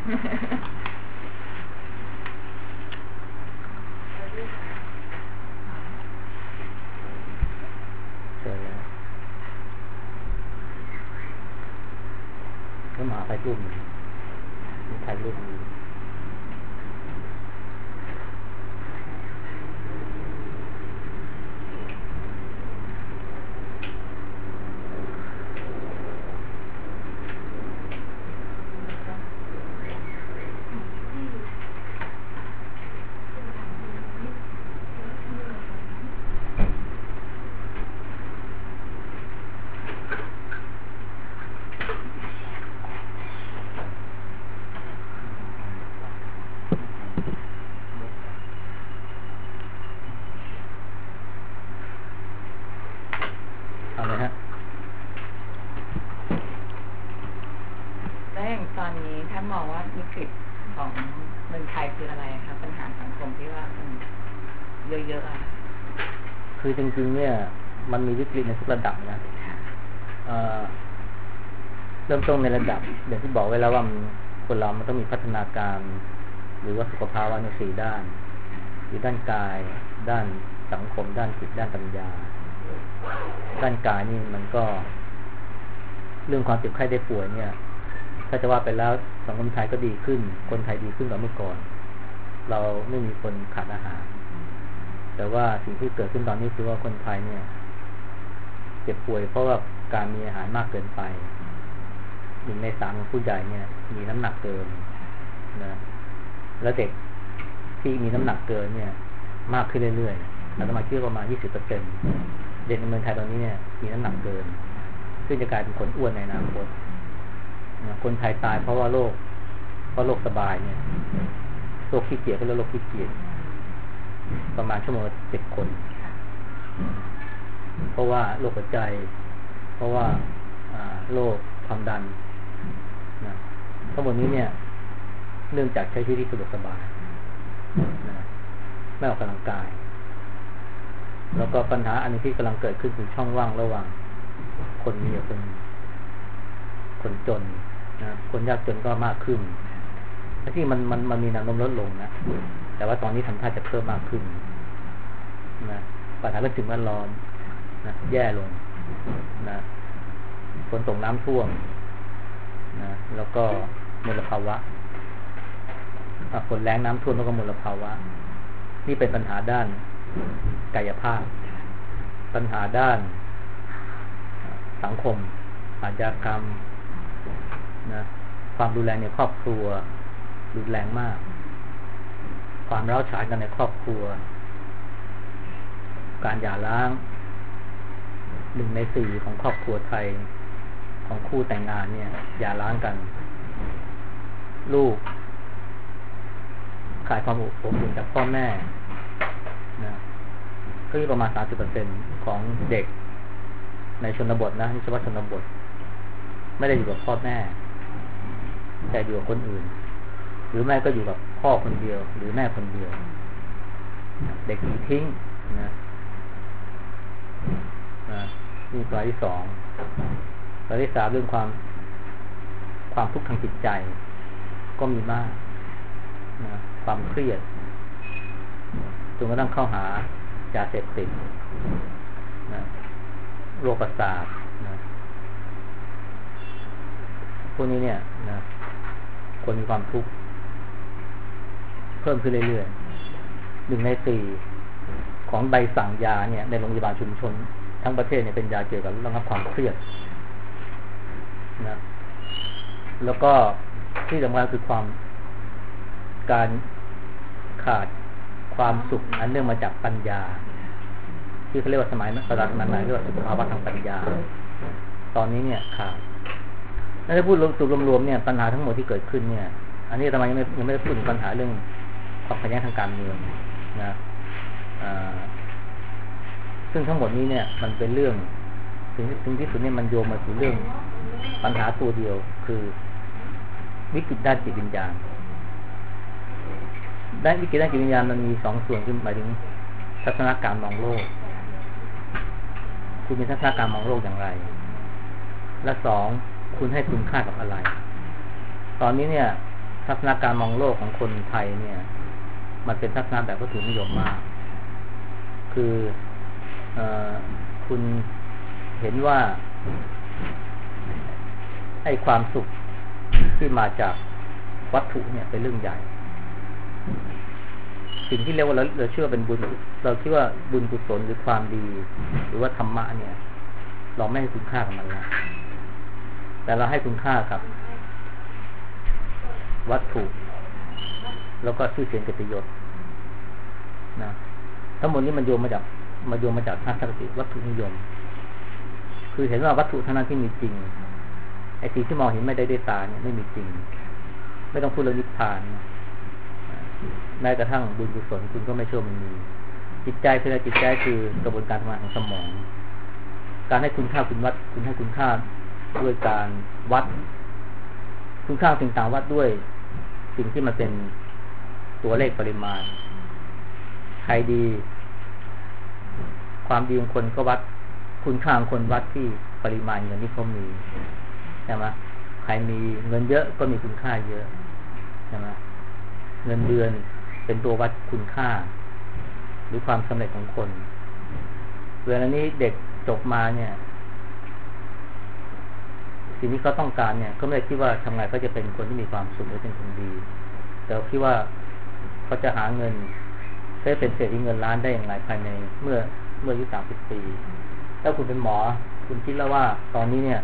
เจอแล้วก็มาถ่ายรูปถ่ายรูปคือจริงๆเนี่ยมันมีวิกฤตในทุกระดับนะเริ่มต้นในระดับอย่างที่บอกไว้แล้วว่าคนเรามันต้องมีพัฒนาการหรือว่าสุขภาวะใน4ด้านคือด้านกายด้านสังคมด้านจิตด้านปัญญาด้านกายนี่มันก็เรื่องความเจ็บไข้ได้ป่วยเนี่ยถ้าจะว่าไปแล้วสังคมไทยก็ดีขึ้นคนไทยดีขึ้นกว่าเมื่อก่อนเราไม่มีคนขาดอาหารแต่ว่าสิ่งที่เกิดขึ้นตอนนี้คือว่าคนไทยเนี่ยเจ็บป่วยเพราะว่าการมีอาหารมากเกินไป1 ใน 3ของผู้ใหญ่เนี่ยมีน้ำหนักเกินนะแล้วเด็กที่มีน้ำหนักเกินเนี่ยมากขึ้นเรื่อยๆอาตมาคิดว่าประมาณ 20% เด็กในเมืองไทยตอนนี้เนี่ยมีน้ำหนักเกินซึ่งจะกลายเป็นคนอ้วนในอนาคตคนไทยตายเพราะว่าโรคสบายเนี่ยโรคขี้เกียจก็เรียกโรคขี้เกียจประมาณชั่วโมงละ10 คนเพราะว่าโรคหัวใจเพราะว่าโรคความดันนะทั้งหมดนี้เนี่ยเนื่องจากใช้ชีวิตที่สะดวกสบายนะไม่ออกกำลังกายแล้วก็ปัญหาอันนี้ที่กำลังเกิดขึ้นคือช่องว่างระหว่างคนมีกับคนจนนะคนยากจนก็มากขึ้นที่มันมีแนวโน้มลดลงนะแต่ว่าตอนนี้ทำท่าจะเพิ่มมากขึ้นนะปัญหาเรื่องสิ่งแวดล้อมนะแย่ลงนะฝนตกน้ำท่วมนะแล้วก็มลภาวะฝนแรงน้ำท่วมแล้วก็มลภาวะนี่เป็นปัญหาด้านกายภาพปัญหาด้านสังคมอาชญากรรมนะความรุนแรงในครอบครัวรุนแรงมากความร้าวฉานกันในครอบครัวการหย่าร้าง1 ใน 4ของครอบครัวไทยของคู่แต่งงานเนี่ยหย่าร้างกันลูกขาดความอบอุ่นจากพ่อแม่นะก็มีประมาณ 30% ของเด็กในชนบทนะนี่เฉพาะชนบทไม่ได้อยู่กับพ่อแม่แต่อยู่กับคนอื่นหรือแม่ก็อยู่กับพ่อคนเดียวหรือแม่คนเดียวเด็กทิ้งนะนี่ตัวที่2ตัวที่3เรื่องความทุกข์ทางจิตใจก็มีมากนะความเครียดจนกระทั่งเข้าหายาเสพติดนะโรคประสาทนะพวกนี้เนี่ยนะคนมีความทุกข์เพิ่มขึ้นเรื่อยๆ1 ใน 4ของใบสั่งยาเนี่ยในโรงพยาบาลชุมชนทั้งประเทศเนี่ยเป็นยาเกี่ยวกับเรื่องความเครียดนะแล้วก็ที่สำคัญคือการขาดความสุขอันเนื่องมาจากปัญญาที่เขาเรียกว่าสมัยนั้นเรียกว่าสุขภาวะทางปัญญาตอนนี้เนี่ยขาดถ้าพูดรวมๆเนี่ยปัญหาทั้งหมดที่เกิดขึ้นเนี่ยอันนี้ทำไมยังไม่ได้พูดถึงปัญหาเรื่องความขัดแย้งทางการเมืองนะซึ่งทั้งหมดนี้เนี่ยมันเป็นเรื่องถึงที่สุดเนี่ยมันโยงมาถึงเรื่องปัญหาตัวเดียวคือวิกฤตด้านจิตวิญญาณด้านวิกฤตด้านจิตวิญญาณมันมี2 ส่วนคือหมายถึงทัศนคติมองโลกคุณมีทัศนคติมองโลกอย่างไรและ2คุณให้คุณค่ากับอะไรตอนนี้เนี่ยทัศนการมองโลกของคนไทยเนี่ย มันเป็นทัศนะแบบวัตถุนิยมมากคือคุณเห็นว่าไอ้ความสุขที่มาจากวัตถุเนี่ยเป็นเรื่องใหญ่สิ่งที่เรียกว่าเราเชื่อเป็นบุญเราคิดว่าบุญกุศลหรือความดีหรือว่าธรรมะเนี่ยเราไม่ให้คุณค่ากับมันแล้วแต่เราให้คุณค่ากับวัตถุแล้วก็ชื่อเสียงเกียรติยศนะทั้งหมดนี้มันโยงมาจากทัศนคติวัตถุนิยมคือเห็นว่าวัตถุเท่านั้นที่มีจริงไอ้สิ่งที่มองเห็นไม่ได้ด้วยตาเนี่ยไม่มีจริงไม่ต้องพูดเรื่องนิพพานแม้กระทั่งบุญกุศลคุณก็ไม่เชื่อมันมีจิตใจคืออะไรจิตใจคือกระบวนการทำงานของสมองการให้คุณค่าคุณให้คุณค่าด้วยการวัดคุณค่าสิ่งต่างวัดด้วยสิ่งที่มันเป็นตัวเลขปริมาณใครดีความดีของคนก็วัดคุณค่าของคนวัดที่ปริมาณเงินที่เขามีใช่ไหมใครมีเงินเยอะก็มีคุณค่าเยอะใช่ไหมเงินเดือนเป็นตัววัดคุณค่าหรือความสำเร็จของคนเวลานี้เด็กจบมาเนี่ยสิ่งที่เขาต้องการเนี่ยก็ไม่ได้คิดว่าทำไงเขาจะเป็นคนที่มีความสุขหรือเป็นคนดีแต่คิดว่าเขาจะหาเงินได้เป็นเศรษฐีเงินล้านได้อย่างไรภายในเมื่ออายุ30 ปีถ้าคุณเป็นหมอคุณคิดแล้วว่าตอนนี้เนี่ย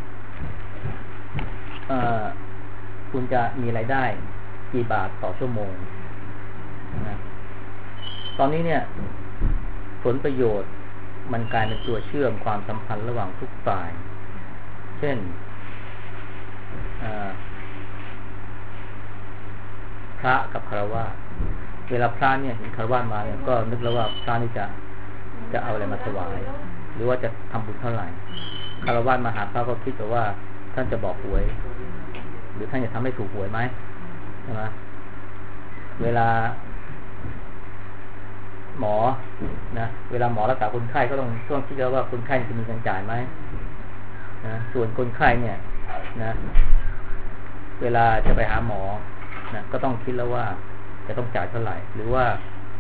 คุณจะมีรายได้กี่บาทต่อชั่วโมงนะตอนนี้เนี่ยผลประโยชน์มันกลายเป็นตัวเชื่อมความสัมพันธ์ระหว่างทุกฝ่ายเช่นพระกับฆราวาสเวลาพระเนี่ยเห็นฆราวาสมาเนี่ยก็นึกแล้วว่าพระนี่จะเอาอะไรมาถวายหรือว่าจะทำบุญเท่าไหร่ฆราวาสมาหาพระก็คิดแต่ว่าท่านจะบอกหวยหรือท่านจะทำให้ถูกหวยไหมใช่ไหมเวลาหมอนะเวลาหมอรักษาคนไข้ก็ต้องคิดแล้วว่าคนไข้จะมีเงินจ่ายไหมนะส่วนคนไข้เนี่ยนะเวลาจะไปหาหมอนะก็ต้องคิดแล้วว่าจะต้องจ่ายเท่าไหร่หรือว่า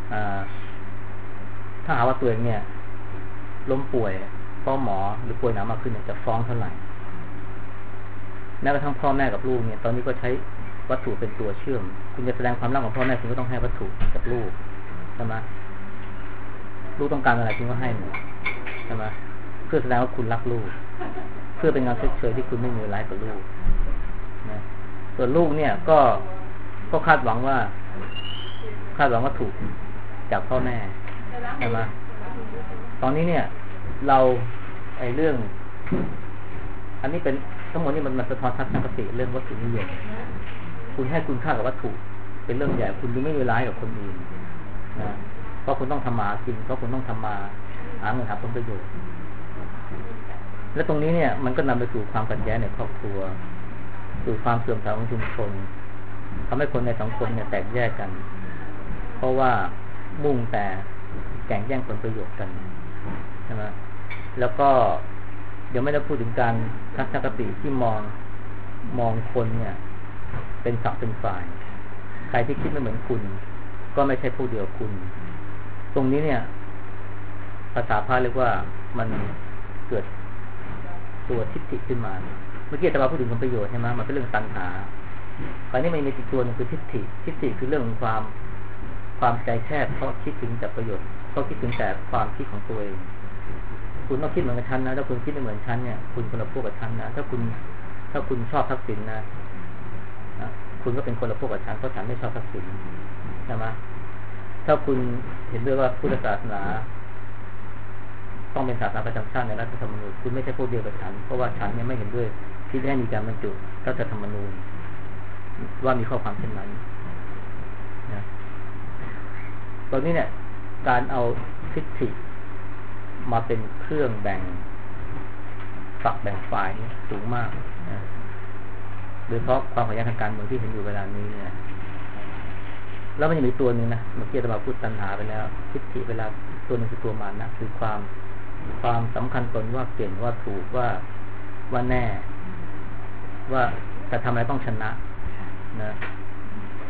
ถ้าหาว่าตัวเองเนี่ยล้มป่วยเพราะหมอหรือป่วยหนักมากขึ้นเนี่ยจะฟ้องเท่าไหร่แม้กระทั่งพ่อแม่กับลูกเนี่ยตอนนี้ก็ใช้วัตถุเป็นตัวเชื่อมคุณจะแสดงความรักของพ่อแม่คุณก็ต้องให้วัตถุกับลูกใช่ไหมลูกต้องการอะไรคุณก็ให้หมดใช่ไหมเพื่อแสดงว่าคุณรักลูกเพื่อเป็นงานชดเชยที่คุณไม่มีร้ายกับลูกนะส่วนลูกเนี่ยก็คาดหวังวัตถุจากพ่อแม่ใช่ไหมตอนนี้เนี่ยเราเรื่องอันนี้เป็นทั้งหมดนี่มันสะท้อนทัศนคติเรื่องวัตถุนิยมคุณให้คุณค่ากับวัตถุเป็นเรื่องใหญ่คุณดูไม่มีร้ายกับคนอื่นนะเพราะคุณต้องทำมากินเพราะคุณต้องทำมาหาเงินหาผลประโยชน์และตรงนี้เนี่ยมันก็นำไปสู่ความขัดแย้งในครอบครัวสู่ความเสื่อมถอยของชุมชนทำให้คนในสังคมเนี่ยแตกแยกกันเพราะว่ามุ่งแต่แข่งแย่งผลประโยชน์กันใช่ไหมแล้วก็เดี๋ยวไม่ได้พูดถึงการทัศนคติที่มองคนเนี่ยเป็นฝักเป็นฝ่ายใครที่คิดไม่เหมือนคุณก็ไม่ใช่ผู้เดียวคุณตรงนี้เนี่ยภาษาพาเรียกว่ามันเกิดตัวทิฏฐิขึ้นมาเมื่อกี้อาจารย์พูดถึงผลประโยชน์ใช่ไหมมันเป็นเรื่องตัณหาตอนนี้มันมีอีกตัวนึงคือทิฏฐิคือเรื่องของความใจแคบเพราะคิดถึงแต่ประโยชน์เพราะคิดถึงแต่ความคิดของตัวเองคุณต้องคิดเหมือนกับฉันนะถ้าคุณคิดไม่เหมือนฉันเนี่ยคุณคนละพวกกับฉันนะถ้าคุณชอบทักษิณนะคุณก็เป็นคนละพวกกับฉันเพราะฉันไม่ชอบทักษิณใช่ไหมถ้าคุณเห็นด้วยว่าพุทธศาสนาต้องเป็นศาสนาประจำชาติในรัฐธรรมนูญคุณไม่ใช่พวกเดียวกับฉันเพราะว่าฉันเนี่ยไม่เห็นด้วยที่ให้มีการบรรจุรัฐธรรมนูญว่ามีข้อความเช่นนั้นนะตอนนี้เนี่ยการเอาทิฏฐิมาเป็นเครื่องแบ่งฝักแบ่งฝ่ายนี่สูงมากนะโดยเฉพาะความขัดแย้งทางการเมืองที่เห็นอยู่เวลานี้เนี่ยแล้วมันยังมีตัวหนึ่งนะเมื่อกี้เราพูดตัณหาไปแล้วทิฏฐิเวลาตัวนึงคือตัวมารนะคือความสำคัญตนว่าเก่งว่าถูกว่าแน่ว่าแต่ทำอะไรต้องชนะนะ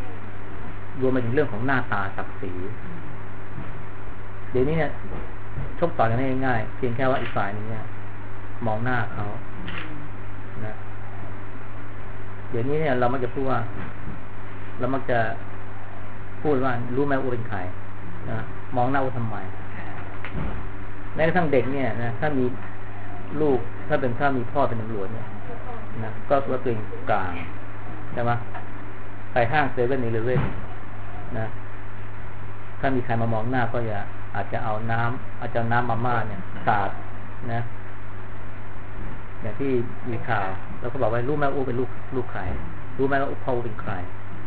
รวมไปถึงเรื่องของหน้าตาศักดิ์ศรีเดี๋ยวนี้เนี่ยชกต่อยกันง่ายๆเพียงแค่ว่าอีกฝ่ายนึงเนี่ยมองหน้าเขานะเดี๋ยวนี้เนี่ยเรามักจะพูดว่าเรามักจะพูดว่ารู้ไหมว่าเป็นใครนะมองหน้าว่าทำไมแม้กระทั่งเด็กเนี่ยนะถ้ามีลูกถ้ามีพ่อเป็นตำรวจเนี่ยนะก็ว่าตัวเองกลางใช่ไหมไปห้างเซเว่นในเลเว่นนะถ้ามีใครมามองหน้าก็อาจจะเอาน้ำมาม่าเนี่ยสาดนะอย่างที่มีข่าวแล้วก็บอกว่ารู้ไหมว่าเป็นลูกใครรู้ไหมว่าพ่อเป็นใคร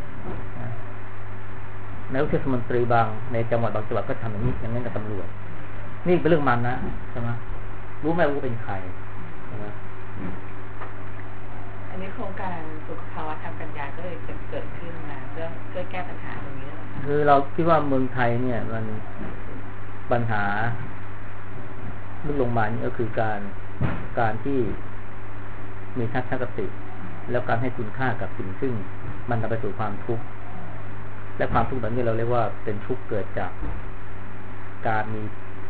นายกเทศมนตรีบางในจังหวัดบางจังหวัดก็ทำอย่างนั้นกับตำรวจนี่เป็นเรื่องมันนะใช่ไหมรู้ไหมว่าเป็นใครใช่ไหมอันนี้โครงการสุขภาวะทางปัญญาก็เลยเกิดขึ้นมาเพื่อแก้ปัญหาตรงนี้นะคะคือเราคิดว่าเมืองไทยเนี่ยมันปัญหาลึกลงมานี่ก็คือการที่มีทัศนคติแล้วการให้คุณค่ากับสิ่งซึ่งมันนำไปสู่ความทุกข์และความทุกข์แบบนี้เราเรียกว่าเป็นทุกข์เกิดจากการมี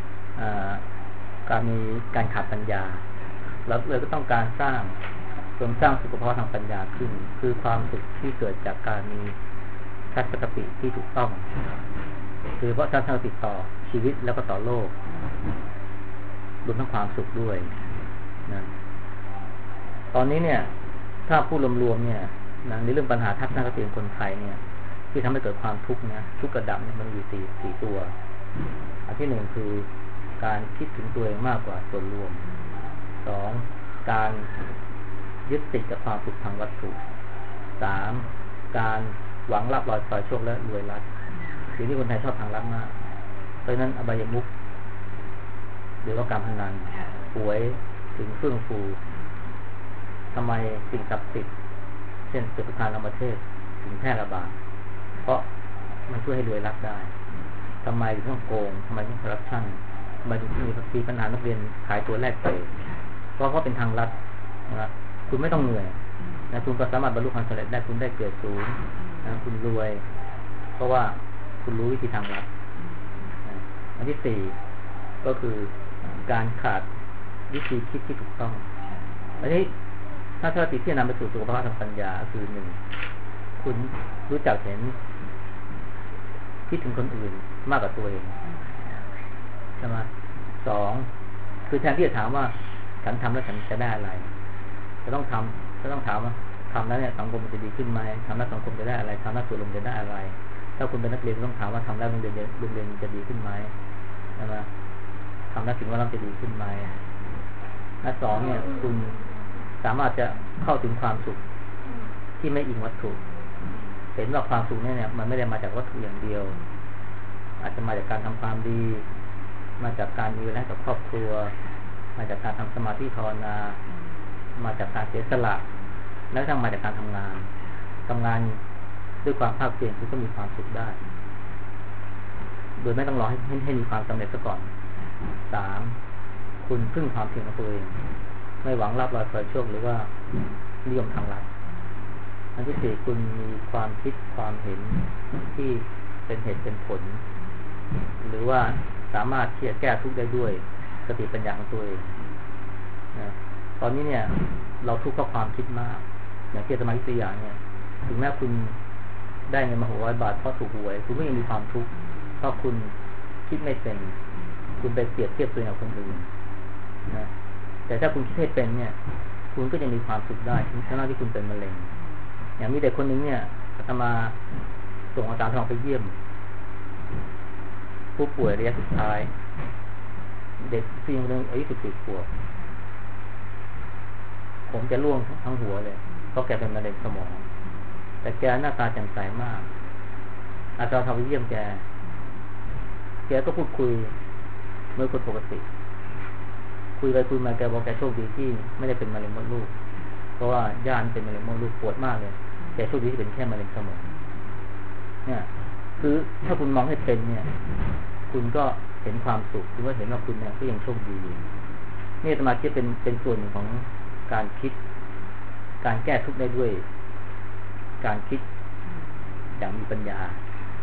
การขาดปัญญาเราเลยก็ต้องการสร้างสุขภาวะทางปัญญาขึ้นคือความสุขที่เกิดจากการมีทัศนคติที่ถูกต้องคือเพราะทัศนคติต่อชีวิตแล้วก็ต่อโลกรวมทั้งความสุขด้วยนะตอนนี้เนี่ยถ้าพูดรวมๆเนี่ยนะในเรื่องปัญหาทัศนคติของคนไทยเนี่ยที่ทำให้เกิดความทุกข์นะทุกข์กระดับเนี่ยมันมีสี่ตัวอันที่หนึ่งคือการคิดถึงตัวเองมากกว่าส่วนรวมสองการยึดติดกับความสุขทางวัตถุสามการหวังลาภลอยโชคและรวยรัดสิ่งที่คนไทยชอบทางลัดมากเพราะฉะนั้นอบายมุขหรือว่าการพนันหวยถึงเฟื่องฟูทำไมสิ่งศักดิ์สิทธิ์เช่นสุขทานธรรมเทศถึงแพร่ระบาดเพราะมันช่วยให้รวยรัดได้ทำไมถึงต้องโกงทำไมต้องคอร์รัปชันทำไมถึงมีปัญหานักเรียนขายตัวแรกไปเพราะเป็นทางลัดนะคุณไม่ต้องเหนื่อยนะคุณก็สามารถบรรลุความสำเร็จได้คุณได้เกียรติสูงนะคุณรวยเพราะว่าคุณรู้วิธีทางลัดอันที่สี่ก็คือการขาดวิธีคิดที่ถูกต้องอันนี้ถ้าสติที่จะนำไปสู่สุขภาวะทางปัญญาคือหนึ่งคุณรู้จักเห็นคิดถึงคนอื่นมากกว่าตัวเองใช่ไหมสองคือแทนที่จะถามว่าฉันทำแล้วฉันจะได้อะไรจะต้องถามว่าทำแล้วเนี่ยสังคมมันจะดีขึ้นไหมทำแล้วสังคมจะได้อะไรทำแล้วส่วนรวมจะได้อะไรถ้าคุณเป็นนักเรียนต้องถามว่าทำแล้วโรงเรียนจะดีขึ้นไหมใช่ไหมทำแล้วสิ่งแวดล้อมจะดีขึ้นไหมและสองเนี่ยคุณสามารถจะเข้าถึงความสุขที่ไม่อิงวัตถุเห็นว่าความสุขเนี่ยมันไม่ได้มาจากวัตถุอย่างเดียวอาจจะมาจากการทำความดีมาจากการมีเวลากับครอบครัวมาจากการทำสมาธิภาวนามาจากการเสียสละและทั้งมาจากการทำงานด้วยความภาคเพียรคุณก็มีความสุขได้โดยไม่ต้องรอให้มีความสำเร็จซะก่อนสามคุณพึ่งความเพียรของตัวเองไม่หวังรับรอยโชคหรือว่านิยมทางลัดอันที่สี่คุณมีความคิดความเห็นที่เป็นเหตุเป็นผลหรือว่าสามารถที่จะแก้ทุกข์ได้ด้วยสติปัญญาของตัวเองนะตอนนี้เนี่ยเราทุกข์เพราะความคิดมากอย่างที่อาตมาตัวอย่างเนี่ยถึงแม้คุณได้เงินมา600 บาทเพราะถูกหวยคุณก็ยังมีความทุกข์เพราะคุณคิดไม่เป็นคุณไปเปรียบเทียบตัวเองกับคนอื่นนะแต่ถ้าคุณคิดให้เป็นเนี่ยคุณก็จะมีความสุขได้ถึงขนาดที่คุณเป็นมะเร็งอย่างมีเด็กคนหนึ่งเนี่ยอาตมาส่งอาจารย์ทองไปเยี่ยมผู้ป่วยระยะสุดท้ายเด็กผู้หญิงคนนึงอายุ14 ขวบผมจะร่วงทั้งหัวเลยเพราะแกเป็นมะเร็งสมองแต่แกหน้าตาแจ่มใสมากอาจารย์ทองไปเยี่ยมแกก็พูดคุยเมื่อคนปกติคุยไปคุยมาแกบอกแกโชคดีที่ไม่ได้เป็นมะเร็งมดลูกเพราะว่าย่านเป็นมะเร็งมดลูกปวดมากเลยแกโชคดีที่เป็นแค่มะเร็งสมองเนี่ยคือถ้าคุณมองให้เป็นเนี่ยคุณก็เห็นความสุขหรือว่าเห็นว่าคุณเนี่ยก็ยังโชคดีนี่สมาธิเป็นส่วนหนึ่งของการคิดการแก้ทุกข์ได้ด้วยการคิดอย่างมีปัญญา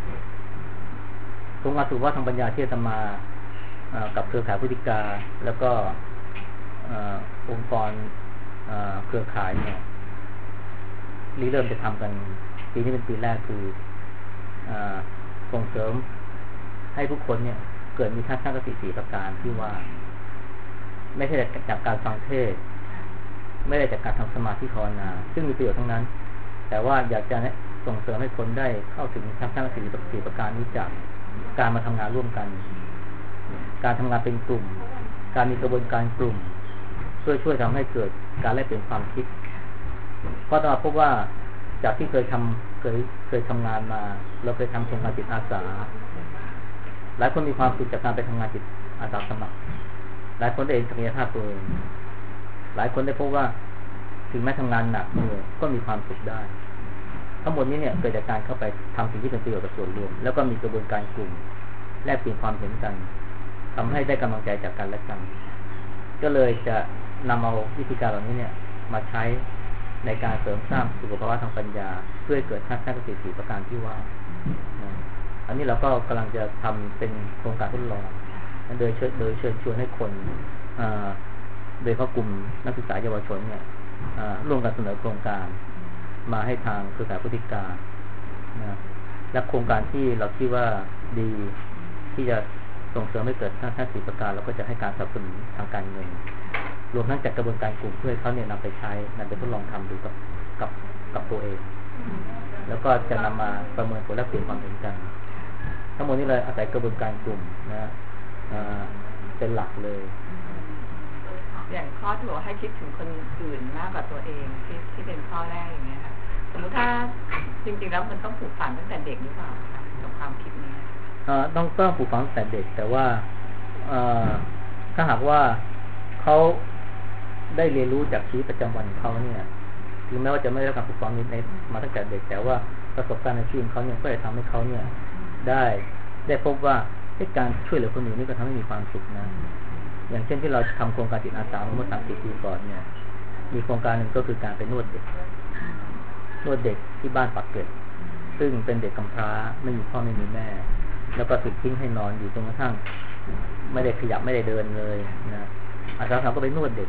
โครงการสุขภาพทางปัญญาที่อาตมากับเครือข่ายพุทธิกาแล้วก็องค์กรเครือข่ายเนี่ยเริ่มจะทำกันปีนี้เป็นปีแรกคือส่งเสริมให้ผู้คนเนี่ยเกิดมีทัศนคติ4ประการที่ว่าไม่ใช่จากการฟังเทศน์ไม่ได้จากการทำสมาธิภาวนาซึ่งมีประโยชน์ทั้งนั้นแต่ว่าอยากจะส่งเสริมให้คนได้เข้าถึงทัศนคติ4ประการนี้จากการมาทำงานร่วมกันการทำงานเป็นกลุ่มการมีกระบวนการกลุ่มช่วยทำให้เกิดการแลกเปลี่ยนความคิดเพราะเราพบว่าจากที่เคยทำงานมาเราเคยทำโครงการจิตอาสาหลายคนมีความสุขจากการไปทำงานจิตอาสาสมัครหลายคนได้เห็นศักยภาพตัวเองหลายคนได้พบว่าถึงแม้ทำงานหนักเหนื่อยก็มีความสุขได้ทั้งหมดนี้เนี่ยเกิดจากการเข้าไปทำสิ่งที่เป็นประโยชน์กับส่วนรวมแล้วก็มีกระบวนการกลุ่มแลกเปลี่ยนความเห็นกันทำให้ได้กำลังใจจากกันและกันก็เลยจะนำเอาวิธีการเหล่านี้เนี่ยมาใช้ในการเสริมสร้างสุขภาวะทางปัญญาเพื่อให้เกิดทัศนคติ4ประการที่ว่าอันนี้เราก็กำลังจะทำเป็นโครงการทดลองโดยเชิญชวนให้คนโดยเฉพาะกลุ่มนักศึกษาเยาวชนเนี่ยร่วมกันเสนอโครงการมาให้ทางเครือข่ายพุทธิกาและโครงการที่เราคิดว่าดีที่จะส่งเสริมให้เกิดทัศนคติ4ประการเราก็จะให้การสนับสนุนทางการเงินรวมทั้งจัดกระบวนการกลุ่มเพื่อให้เขาเนี่ยนำไปใช้นำไปทดลองทำดูกับตัวเองแล้วก็จะนำมาประเมินผลและเปลี่ยนความเห็นกันทั้งหมดนี้เลยอาศัยกระบวนการกลุ่มนะเป็นหลักเลยอย่างข้อที่บอกให้คิดถึงคนอื่นมากกว่าตัวเองที่เป็นข้อแรกอย่างเงี้ยค่ะสมมติถ้าจริงๆแล้วมันต้องปลูกฝังตั้งแต่เด็กหรือเปล่าคะกับความคิดนี้ต้องปลูกฝังตั้งแต่เด็กแต่ว่าถ้าหากว่าเขาได้เรียนรู้จากชีวิตประจำวันของเขาเนี่ยถึงแม้ว่าจะไม่ได้รับการปลูกฝังในมาตั้งแต่เด็กแต่ว่าประสบการณ์ในชีวิตเขาเนี่ยก็จะทำให้เขาเนี่ยได้พบว่าการช่วยเหลือคนอื่นนี่ก็ทำให้มีความสุขนะอย่างเช่นที่เราทำโครงการจิตอาสาเมื่อ30 ปีก่อนเนี่ยมีโครงการหนึ่งก็คือการไปนวดเด็กที่บ้านปากเกร็ดซึ่งเป็นเด็กกำพร้าไม่มีพ่อไม่มีแม่แล้วก็ถูกทิ้งให้นอนอยู่จนกระทั่งไม่ได้ขยับไม่ได้เดินเลยนะอาสาก็ไปนวดเด็ก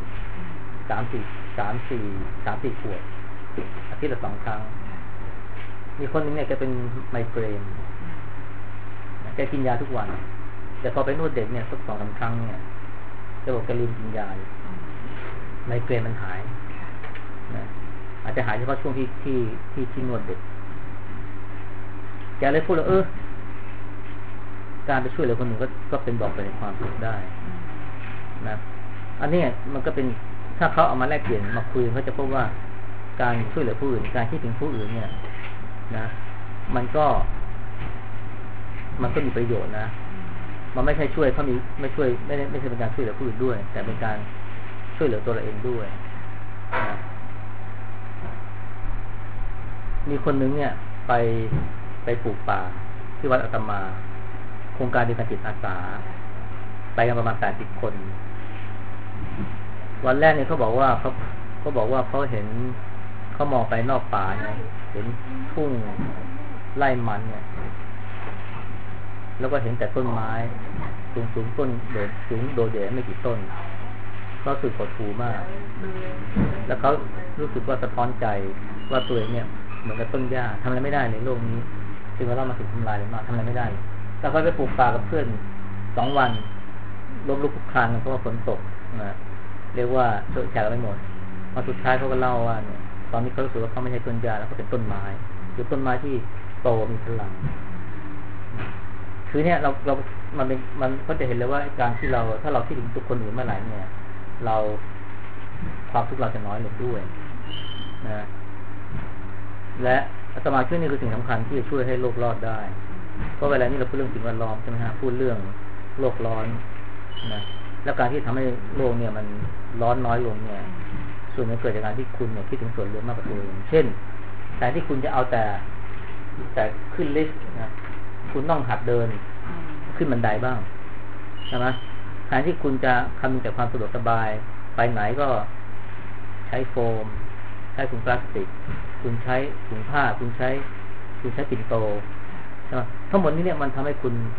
3-4 ขวบอาทิตย์ละ2 ครั้งมีคนนึงเนี่ยแกเป็นไมเกรนแกกินยาทุกวันแต่พอไปนวดเด็กเนี่ยสัก 2-3 ครั้งเนี่ยแกบอกแกลืมกินยาไมเกรนมันหายนะอาจจะหายเฉพาะช่วงที่นวดเด็กแกเลยพูดว่าการไปช่วยเหลือคนหนึ่งก็เป็นบอกเป็นความสุขได้นะอันนี้มันก็เป็นถ้าเขาเอามาแลกเปลี่ยนมาคุยเขาจะพบว่าการช่วยเหลือผู้อื่นการคิดถึงผู้อื่นเนี่ยนะมันก็มีประโยชน์นะมันไม่ใช่ช่วยเขาไม่ช่วยไม่ใช่เป็นการช่วยเหลือผู้อื่นด้วยแต่เป็นการช่วยเหลือตัวเราเองด้วยนะมีคนนึงเนี่ยไปปลูกป่าที่วัดอาตมาโครงการเดียวกันจิตอาสาไปกันประมาณ80 คนวันแรกเนี่ยเขาบอกว่าเขาเห็นเขามองไปนอกป่าเนี่ยเห็นทุ่งไร่มันเนี่ยแล้วก็เห็นแต่ต้นไม้สูงต้นสูงโดดเด่นไม่กี่ต้นก็รู้สึกหดหู่มากแล้วเขารู้สึกว่าสะท้อนใจว่าตัวเองเนี่ยเหมือนกับต้นหญ้าทำอะไรไม่ได้ในโลกนี้สิ่งที่เรามาถูกทำลายเลยมากทำอะไรไม่ได้แล้วเขาไปปลูกป่ากับเพื่อน2 วันล้มลุกคลุกคลานเพราะว่าฝนตกนะเรียกว่าเฉอะแฉะไปหมดพอสุดท้ายเขาก็เล่าว่าเนี่ยตอนนี้เขารู้สึกว่าเขาไม่ใช่ต้นหญ้าแล้วเขาเป็นต้นไม้คือต้นไม้ที่โตมีพลังคือเนี่ยมันก็จะเห็นเลยว่าการที่ถ้าเราคิดถึงทุกคนอื่นเมื่อไหร่เนี่ยความทุกข์เราจะน้อยลงด้วยนะและสมาธินี่คือสิ่งสำคัญที่จะช่วยให้โลกรอดได้เพราะเวลานี้เราพูดเรื่องสิ่งแวดล้อมใช่ไหมฮะพูดเรื่องโลกร้อนนะแล้วการที่ทำให้โลกเนี่ยมันร้อนน้อยลงเนี่ยส่วนนี้เกิดจากการที่คุณเนี่ยคิดถึงส่วนรวมมากกว่าตัวเองเช่นแทนที่คุณจะเอาแต่ขึ้นลิฟต์นะคุณต้องหัดเดินขึ้นบันไดบ้างใช่ไหมแทนที่คุณจะคำนึงแต่ความสะดวกสบายไปไหนก็ใช้โฟมใช้ถุงพลาสติกคุณใช้ถุงผ้าคุณใช้ปิ่นโตใช่ไหมทั้งหมดนี้เนี่ยมันทำให้คุณ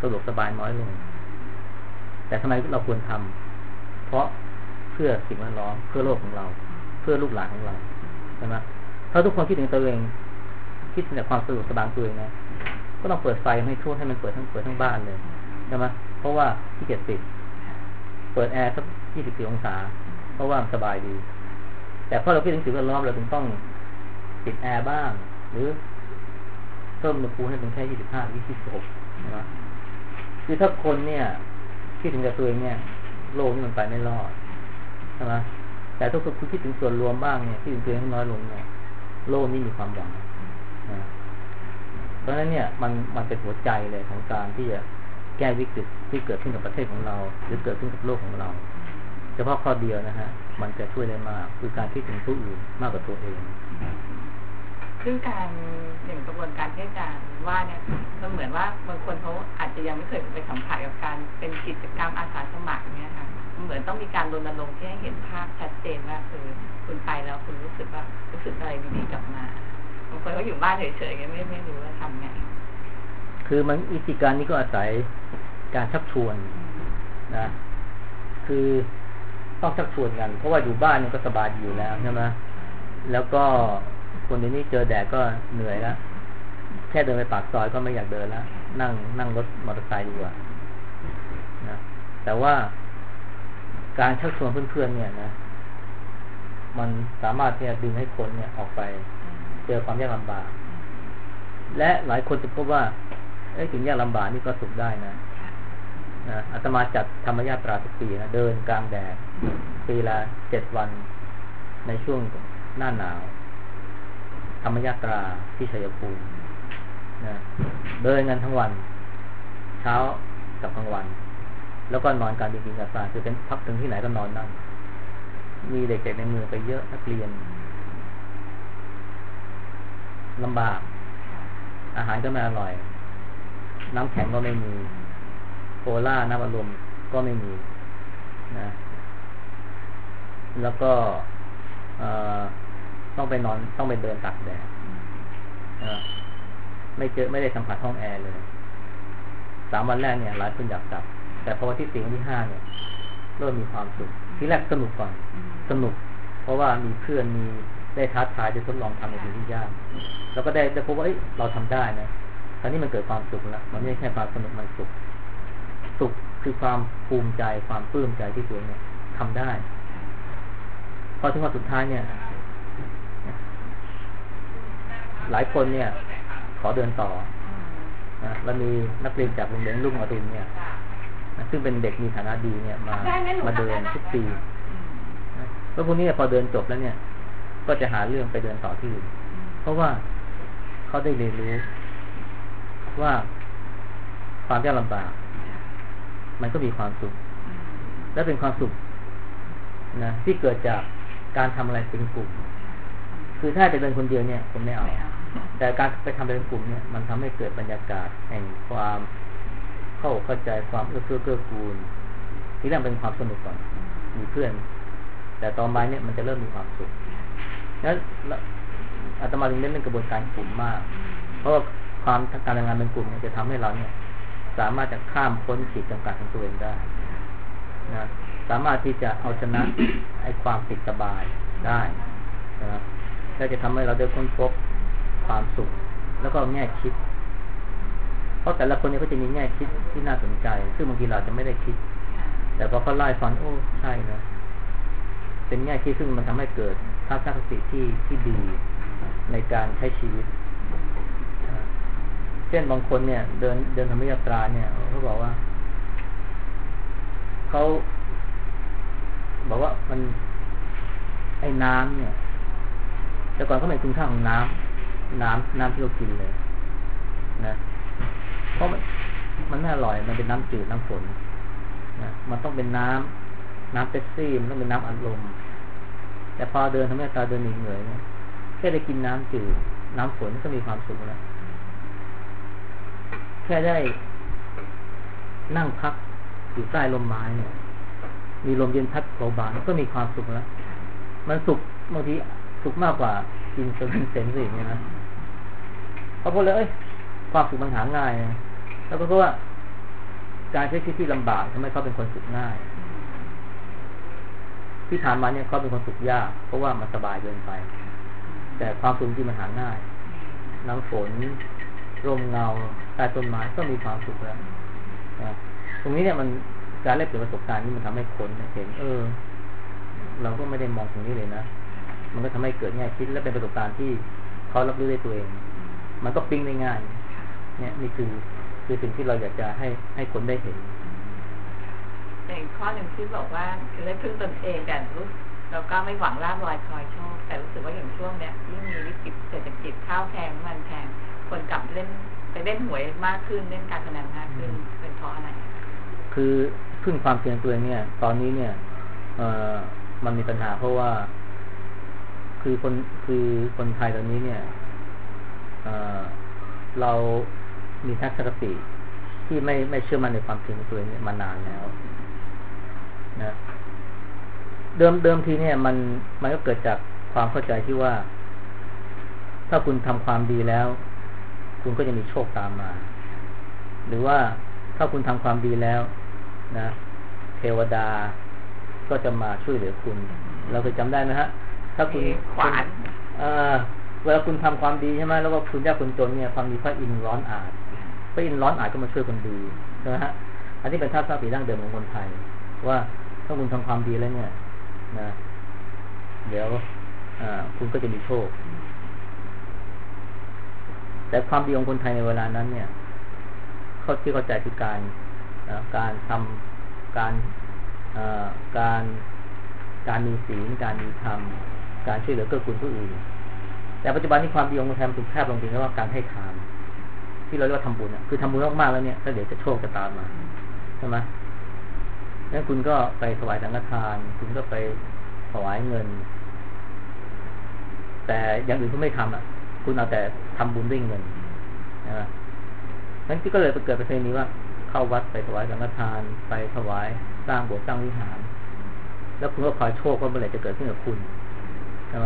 สะดวกสบายน้อยลงแต่ทำไมเราควรทำเพราะเพื่อสิ่งแวดล้อมเพื่อโลกของเราเพื่อลูกหลานของเราใช่ไหมถ้าทุกคนคิดถึงตัวเองคิดถึงแต่ความสะดวกสบายตัวเองนะก็ต้องเปิดไฟให้ทั่วให้มันเปิดทั้งบ้านเลยใช่ไหมเพราะว่าที่เกียจปิดเปิดแอร์สัก24 องศาเพราะว่าสบายดีแต่พอเราคิดถึงสิ่งแวดล้อมเราถึงต้องปิดแอร์บ้างหรือเพิ่มอุณหภูมิให้เป็นแค่25 26ใช่ไหมคือถ้าคนเนี่ยคิดถึงแต่ตัวเองเนี่ยโลกนี้มันไปไม่รอดใช่ไหมแต่ถ้าคุณคิดถึงส่วนรวมบ้างเนี่ยคิดถึงตัวเองให้น้อยลงเนี่ยโลกนี้มีความหวังนะเพราะฉะนั้นเนี่ยมันเป็นหัวใจเลยของการที่จะแก้วิกฤตที่เกิดขึ้นกับประเทศของเราหรือเกิดขึ้นกับโลกของเราเฉพาะข้อเดียวนะฮะมันจะช่วยได้มากคือการคิดถึงผู้อื่นมากกว่าตัวเองซึ่งการอย่างกระบวนการที่อาจารย์ว่าเนี่ยมันเหมือนว่าบางคนเขาอาจจะยังไม่เคยไปสัมผัสกับการเป็นกิจกรรมอาสาสมัครเนี่ยค่ะมันเหมือนต้องมีการรณรงค์ที่ให้เห็นภาพชัดเจนว่าคุณไปแล้วคุณรู้สึกอะไรดีๆกลับมาบางคนเขาอยู่บ้านเฉยๆไม่รู้ว่าทำไงคือมันวิธีการนี้ก็อาศัยการชักชวนนะคือต้องชักชวนกันเพราะว่าอยู่บ้านมันก็สบายอยู่แล้วใช่ไหมแล้วก็คนเดี๋ยวนี้เจอแดดก็เหนื่อยแล้วแค่เดินไปปากซอยก็ไม่อยากเดินแล้วนั่งรถมอเตอร์ไซค์ดีกว่านะแต่ว่าการชักชวนเพื่อนๆเนี่ยนะมันสามารถที่จะดึงให้คนเนี่ยออกไปเจอความยากลำบากและหลายคนจะพบว่าถึงยากลำบากนี่ก็สุขได้นะอาตมาจัดธรรมยาตราทุกปีนะเดินกลางแดดปีละ7 วันในช่วงหน้าหนาวธรรมยาตราที่ชัยภูมินะเดินกันทั้งวันเช้ากับกลางวันแล้วก็นอนการกินกาแฟคือเป็นพักถึงที่ไหนก็นอนนั่งมีเด็กๆในเมืองไปเยอะนักเรียนลำบากอาหารก็ไม่อร่อยน้ำแข็งก็ไม่มีโคล่าน้ำอัดลมก็ไม่มีนะแล้วก็ต้องไปนอนต้องไปเดินตากแดดไม่ได้สัมผัสห้องแอร์เลย3 วันแรกเนี่ยหลายคนอยากกลับแต่พอวันที่4 วันที่5เนี่ยเริ่มมีความสุขที่แรกสนุกก่อนสนุกเพราะว่ามีเพื่อนมีได้ท้าทายได้ทดลองทำในสิ่งที่ยากแล้วก็ได้พบว่าเราทำได้นะคราวนี้มันเกิดความสุขแล้วมันไม่ใช่แค่ความสนุกมันสุขคือความภูมิใจความปลื้มใจที่ตัวเนี่ยทำได้พอถึงวันสุดท้ายเนี่ยหลายคนเนี่ยขอเดินต่อแล้วมีนักเรียนจากโรงเรียนรุ่งอรุณเนี่ยซึ่งเป็นเด็กมีฐานะดีเนี่ยมาเดินทุกปีแล้วพวกนี้พอเดินจบแล้วเนี่ยก็จะหาเรื่องไปเดินต่อที่อื่นเพราะว่าเขาได้เรียนรู้ว่าความยากลำบากมันก็มีความสุขและเป็นความสุขนะที่เกิดจากการทำอะไรเป็นกลุ่มคือถ้าจะเดินคนเดียวเนี่ยผมไม่เอาแต่การไปทำเป็นกลุ่มเนี่ยมันทำให้เกิดบรรยากาศแห่งความเข้าใจความเอื้อเฟื้อเกื้อกูลที่แรกเป็นความสนุกก่อนมีเพื่อนแต่ต่อมาเนี่ยมันจะเริ่มมีความสุขแล้วอาตมาจึงเน้นเรื่องกระบวนการกลุ่มมากเพราะความการทำงานเป็นกลุ่มเนี่ยจะทำให้เราเนี่ยสามารถจะข้ามพ้นขีดจำกัดของตัวเองได้นะสามารถที่จะเอาชนะไอ้ความติดสบายได้นะและจะทำให้เราได้ค้นพบความสุขแล้วก็แง่คิดเพราะแต่ละคนเนี่ยก็จะมีแง่คิดที่น่าสนใจซึ่งบางทีเราจะไม่ได้คิดแต่พอเขาไล่ฟังโอ้ใช่นะเป็นแง่คิดซึ่งมันทำให้เกิดทัศนคติที่ดีในการใช้ชีวิตเช่นบางคนเนี่ยเดินธรรมยาตราเนี่ยเขาบอกว่ามันไอ้น้ำเนี่ยแต่ก่อนเขาไม่คุณค่าของน้ำที่เรากินเลยนะเพราะมันไม่อร่อยมันเป็นน้ำจืดน้ำฝนนะมันต้องเป็นน้ำเป๊ปซี่มันต้องเป็นน้ำอัดลมแต่พอเดินธรรมยาตราเดินเหนื่อยเนี่ยแค่ได้กินน้ำจืดน้ำฝนก็มีความสุขแล้วแค่ได้นั่งพักอยู่ใต้ลมไม้เนี่ยมีลมเย็นพัดเบาบางก็มีความสุขแล้วมันสุขบางทีสุขมากกว่ากินเซ็นสิเนี่ยนะเพราะเลยความสุขมันหาง่ายนะแล้วก็เพราะว่าการใช้ชีวิตที่ลำบากทำให้เขาเป็นคนสุขง่ายที่ผ่านมาเนี่ยเขาเป็นคนสุขยากเพราะว่ามันสบายเกินไปแต่ความสุขจริงมันหาง่ายน้ำฝนร่มเงาใต้ต้นไม้ก็มีความสุขแล้วตรงนี้เนี่ยมันการแลกเปลี่ยนประสบการณ์นี่มันทำให้คนเห็นเราก็ไม่ได้มองตรงนี้เลยนะมันก็ทำให้เกิดแง่คิดและเป็นประสบการณ์ที่เขารับรู้ได้ตัวเองมันก็ปิ๊งได้ง่ายเนี่ยนี่คือสิ่งที่เราอยากจะให้คนได้เห็นแต่อีกข้อหนึ่งที่บอกว่าเล่นพึ่งตนเองแต่รู้เราก็ไม่หวังลาภลอยคอยโชคแต่รู้สึกว่าอย่างช่วงเนี้ยยิ่งมีวิกฤตเศรษฐกิจข้าวแพงมันแพงคนกลับไปเล่นหวยมากขึ้นเล่นการพนันมากขึ้นเป็นเพราะอะไรคือพึ่งความเพียรตัวเองเนี่ยตอนนี้เนี่ยมันมีปัญหาเพราะว่าคือคนไทยตอนนี้เนี่ยเรามีทัศนคติที่ไม่เชื่อมั่นในความเพียรของตัวเองมานานแล้วนะเดิมทีเนี่ยมันก็เกิดจากความเข้าใจที่ว่าถ้าคุณทำความดีแล้วคุณก็จะมีโชคตามมาหรือว่าถ้าคุณทำความดีแล้วนะเทวดาก็จะมาช่วยเหลือคุณเราเคยจำได้ไหมฮะถ้าคุณขวานเวลาคุณทำความดีใช่ไหมแล้วว่าคุณยากคนจนเนี่ยความดีพระอินทร์ร้อนอาจพระอินทร์ร้อนอาจก็มาช่วยคนดีนะฮะอันนี้เป็นทัศนคติดั้งเดิมของคนไทยว่าถ้าคุณทำความดีแล้วเนี่ยนะเดี๋ยวคุณก็จะมีโชคแต่ความดีของคนไทยในเวลานั้นเนี่ยที่เข้าใจคือการทำการมีศีลการมีธรรมการช่วยเหลือเกื้อกูลผู้อื่นแต่ปัจจุบันนี้ความดีของคนไทยมันถูกแคบลงถึงแค่ว่าการให้ทานที่เราเรียกว่าทำบุญคือทำบุญมากๆแล้วเนี่ยแล้วเดี๋ยวจะโชคจะตามมาใช่ไหมงั้นคุณก็ไปถวายสังฆทานคุณก็ไปถวายเงินแต่อย่างอื่นคุณไม่ทำคุณเอาแต่ทำบุญด้วยเงินนะงั้นที่ก็เลยเกิดประเพณีว่าเข้าวัดไปถวายสังฆทานไปถวายสร้างโบสถ์สร้างวิหารแล้วคุณก็คอยโชคว่าเมื่อไหร่จะเกิดขึ้นกับคุณใช่ไหม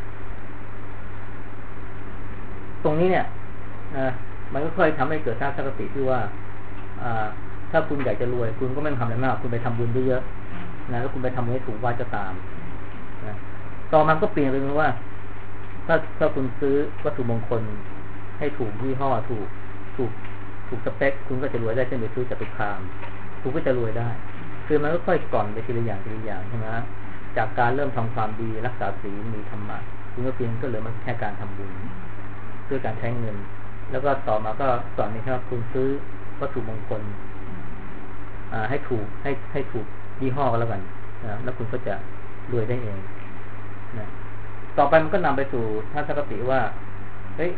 ตรงนี้เนี่ยมันก็ค่อยทำให้เกิดทัศนคติที่ว่าถ้าคุณอยากจะรวยคุณก็ไม่ต้องทำอะไรมากคุณไปทำบุญเยอะๆนะแล้วคุณไปทำให้ถูกวัดก็ตามนะต่อมาก็เปลี่ยนไปเป็นว่าถ้าคุณซื้อวัตถุมงคลให้ถูกยี่ห้อถูกสเปคคุณก็จะรวยได้เช่นไปซื้อจตุคามคุณก็จะรวยได้คือมันก็ค่อยก่อนไปทีละอย่างใช่ไหมจากการเริ่มทำความดีรักษาศีลมีธรรมะคุณก็เพียงก็เหลือมันแค่การทำบุญด้วยการใช้เงินแล้วก็ต่อมาก็สอนนี้ครับคุณซื้อวัตถุมงคลให้ถูกยี่ห้อกันแล้วกันนะแล้วคุณก็จะรวยได้เองนะต่อไปมันก็นำไปสู่ทัศนคติว่าเฮ้ย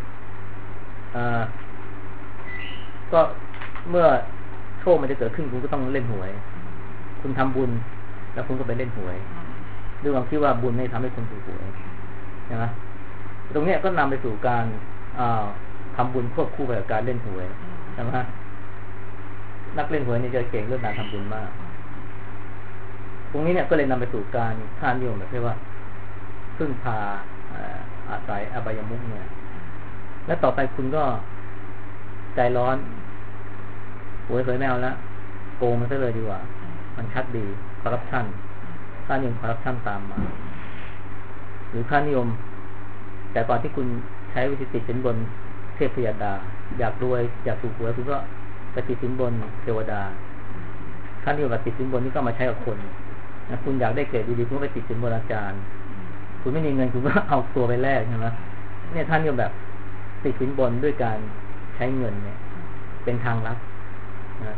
ก็เมื่อโชคมันจะเกิดขึ้นคุณก็ต้องเล่นหวยคุณทำบุญแล้วคุณก็ไปเล่นหวยด้วยความที่ว่าบุญไม่ทำให้คนถูกหวยใช่ไหมตรงนี้ก็นำไปสู่การทำบุญควบคู่ไปกับการเล่นหวยใช่ไหมนักเล่นหวยนี่จะเก่งเรื่องการทำบุญมากตรงนี้เนี่ยก็เลยนำไปสู่การท่านิยมแบบที่ว่าพึ่งพาอาศัยอบายมุขเนี่ยและต่อไปคุณก็ใจร้อนหวยเคยไม่เอาแล้วโกงมันซะเลยดีกว่ามันชัดดีคอร์รัปชันค่านิยมคอร์รัปชันตามมาหรือค่านิยมแต่ก่อนที่คุณใช้วิธีติดสินบนเทพยดาอยากรวยอยากถูกหวยคุณก็ไปติดสินบนเทวดาค่านิยมกับติดสินบนนี่ก็มาใช้กับคนนะคุณอยากได้เกรดดีๆคุณก็ไปติดสินบนอาจารย์คุณไม่มีเงินคุณก็เอาตัวไปแลกใช่ไหมเนี่ยท่านนิยมแบบติดสินบนด้วยการใช้เงินเนี่ยเป็นทางลัดนะ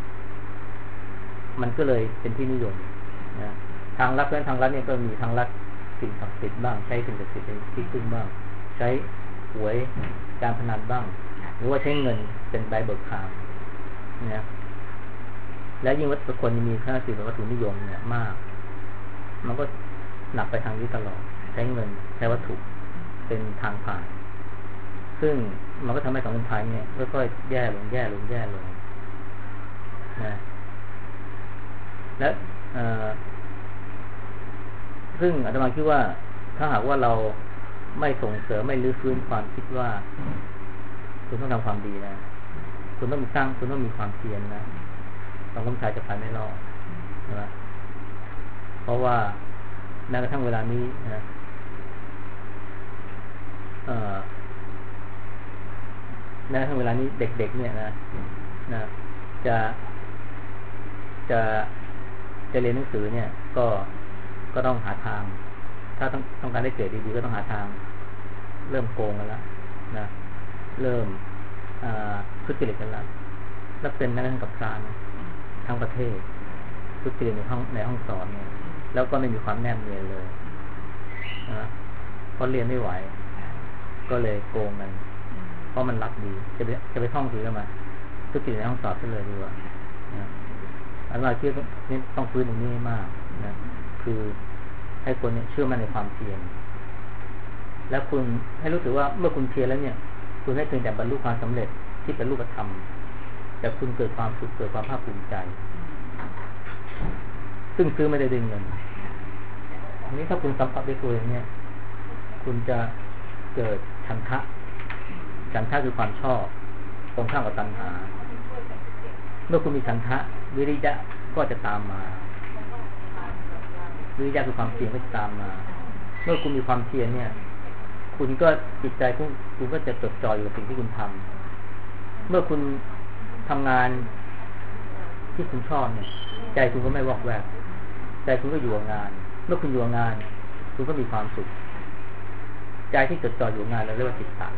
มันก็เลยเป็นที่นิยมนะทางลัดทางลัดเนี่ยก็มีทางลัดสิ่งศักดิ์สิทธิ์บ้างใช้สิ่งศักดิ์สิทธิ์เป็นที่พึ่งบ้างใช้หวยการพนันบ้างหรือว่าใช้เงินเป็นใบเบิกทางนะและยิ่งวัตถุคนมีค่าสิทธิ์วัตถุนิยมเนี่ยมากมันก็หนักไปทางนี้ตลอดใช้เงินใช้วัตถุเป็นทางผ่านซึ่งมันก็ทำให้สังคมไทยเนี่ยค่อยๆแย่ลงนะและซึ่งอาตมาคิดว่าถ้าหากว่าเราไม่ส่งเสริมไม่รื้อฟื้นความคิดว่าคุณต้องทำความดีนะคุณต้องมีความเพียรนะสังคมไทยจะไปไม่รอดนะเพราะว่าแม้กระทั่งเวลานี้นะแม้กระทั่งเวลานี้เด็กๆเนี่ยนะจะเรียนหนังสือเนี่ยก็ต้องหาทางถ้าต้องการได้เกรดดีๆก็ต้องหาทางเริ่มโกงกันแล้วนะเริ่มทุจริตกันแล้วเป็นแม้กระทั่งกับพระทั้งประเทศทุจริตในห้องสอนเนี่ยแล้วก็ไม่มีความแนบเนียนเลยนะเพราะเรียนไม่ไหวก็เลยโกงกันเพราะมันรักดีจะไปท่องถือกันมาทุจริตในห้องสอบซะเลยดีกว่านะอันว่าที่นี่ต้องฟื้นตรงนี้มากนะคือให้คนเนี่ยเชื่อมั่นในความเพียรและคุณให้รู้สึกว่าเมื่อคุณเพียรแล้วเนี่ยคุณไม่เพียงแต่บรรลุความสำเร็จที่เป็นรูปธรรมแต่คุณเกิดความสุขเกิดความภาคภูมิใจซึ่งซื้อไม่ได้ด้วยเงินอันนี้ถ้าคุณสัมผัสด้วยตัวเองเนี่ยคุณจะเกิดฉันทะคือความชอบตรงข้ามกับตัณหาเมื่อคุณมีฉันทะวิริยะก็จะตามมาวิริยะคือความเพียรก็จะตามมาเมื่อคุณมีความเพียรเนี่ยคุณก็จิตใจคุณก็จะจดจ่ออยู่กับสิ่งที่คุณทำเมื่อคุณทำงานที่คุณชอบเนี่ยใจคุณก็ไม่วอกแวกใจคุณก็อยู่กับงานเมื่อคุณอยู่กับงานคุณก็มีความสุขใจที่จดจ่ออยู่กับงานเราเรียกว่าจิตตะ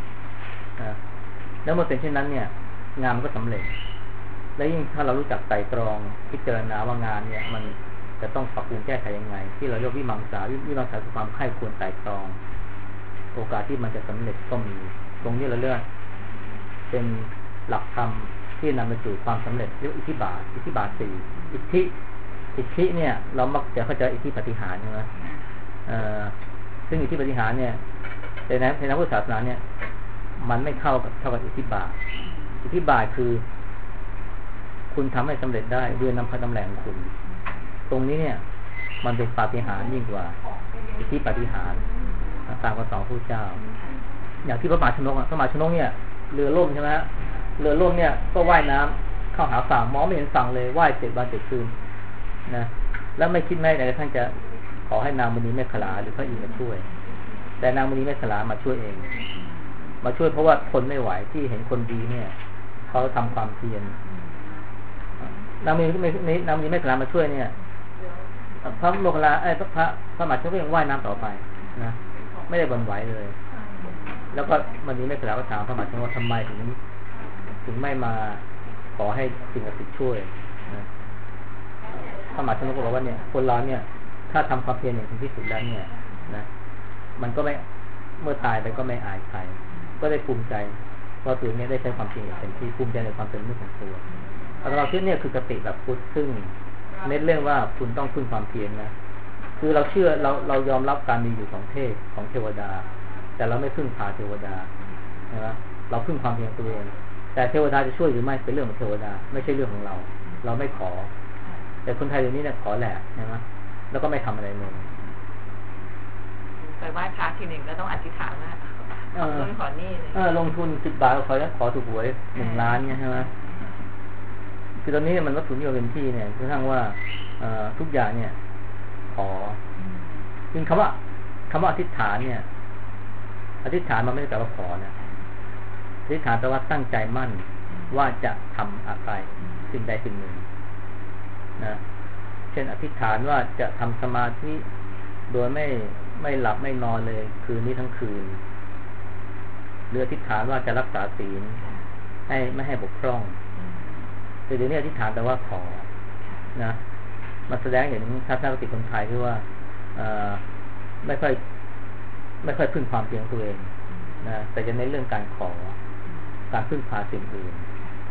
แล้วเมื่อเป็นเช่นนั้นเนี่ยงานมันก็สำเร็จและยิ่งถ้าเรารู้จักไตร่ตรองพิจารณาว่างานเนี่ยมันจะต้องปรับปรุงแก้ไขยังไงที่เราเรียกวิมังสาคือความใคร่ควรไตร่ตรองโอกาสที่มันจะสำเร็จก็มีตรงนี้เราเรียกเป็นหลักธรรมที่นำไปสู่ความสำเร็จเรียกอิทธิบาทสี่อิทธิเนี่ยเรามักจะเข้าใจอิทธิปฏิหารใช่ไหมซึ่งอิทธิปฏิหารเนี่ยในทางพุทธศาสนาเนี่ยมันไม่เท่ากับอิทธิบาทคือคุณทำให้สำเร็จได้ด้วยน้ำพัดน้ำแรงของคุณตรงนี้เนี่ยมันเป็นปาฏิหาริย์ยิ่งกว่าอิทธิปฏิหารตามคำสอนพระพุทธเจ้าอย่างที่พระมหาชนกเนี่ยเรือล่มใช่ไหมเรือล่มเนี่ยก็ว่ายน้ำเข้าหาฝั่งมองไม่เห็นฝั่งเลยว่าย7 วัน 7 คืนนะแล้วไม่คิดแม้แต่ท่านจะขอให้นางมณีเมขลาหรือพระอินทร์มาช่วยแต่นางมณีเมขลามาช่วยเองมาช่วยเพราะว่าทนไม่ไหวที่เห็นคนดีเนี่ยเขาทำความเพียรนางมณีเมขลามาช่วยเนี่ยพระโมคคัลลาพระมหาชนกก็ยังว่ายน้ำต่อไปนะไม่ได้บันไหวเลยแล้วก็มณีเมขลาก็ถามพระมหาชนกว่าทำไมถึงไม่มาขอให้สิ่งศักดิ์สิทธิ์ช่วยนะพระมหาชนกบอกว่าเนี่ยคนเราเนี่ยถ้าทำความเพียรอย่างถึงที่สุดแล้วเนี่ยนะมันก็ไม่เมื่อตายไปก็ไม่อายใครก็ได้ภูมิใจว่าตัวนี้ได้ใช้ความเพียรอย่างเต็มที่ภูมิใจในความเป็นมนุษย์ของตัวเราคิดเนี่ยคือกติแบบพุทธซึ่งเน้นเรื่องว่าคุณต้องพึ่งความเพียรนะคือเราเชื่อเรายอมรับการมีอยู่ของเทวดาแต่เราไม่พึ่งพาเทวดานะเราพึ่งความเพียรตัวเองแต่เทวดาจะช่วยหรือไม่เป็นเรื่องของเทวดาไม่ใช่เรื่องของเราไม่ขอแต่คนไทยเดี๋ยวนี้เนี่ยขอแหละใช่ไหมแล้วก็ไม่ทำอะไรเลยไปไหว้พระทีหนึ่งก็ต้องอธิษฐานว่าขอนี่ลงทุน10 บาทขอถูกหวย1 ล้านเนี่ยใช่ไหมคือตอนนี้มันวัตถุนิยมเป็นที่เนี่ยกระทั่งว่าทุกอย่างเนี่ยขอจริงคำว่าอธิษฐานเนี่ยอธิษฐานมันไม่ได้แปลว่าขอนะอธิษฐานแปลว่าตั้งใจมั่นว่าจะทำอะไรสิ่งใดสิ่งหนึ่งนะเช่นอธิษฐานว่าจะทำสมาธิโดยไม่หลับไม่นอนเลยคืนนี้ทั้งคืนหรืออธิษฐานว่าจะรักษาศีลไม่ให้บกพร่องแต่เดี๋ยวนี้อธิษฐานแปลว่าขอนะมาแสดงอย่างทัศนคติคนไทยคือว่าไม่ค่อยพึ่งความเพียรตัวเองนะแต่จะเน้นเรื่องการขอการพึ่งพาสิ่งอื่น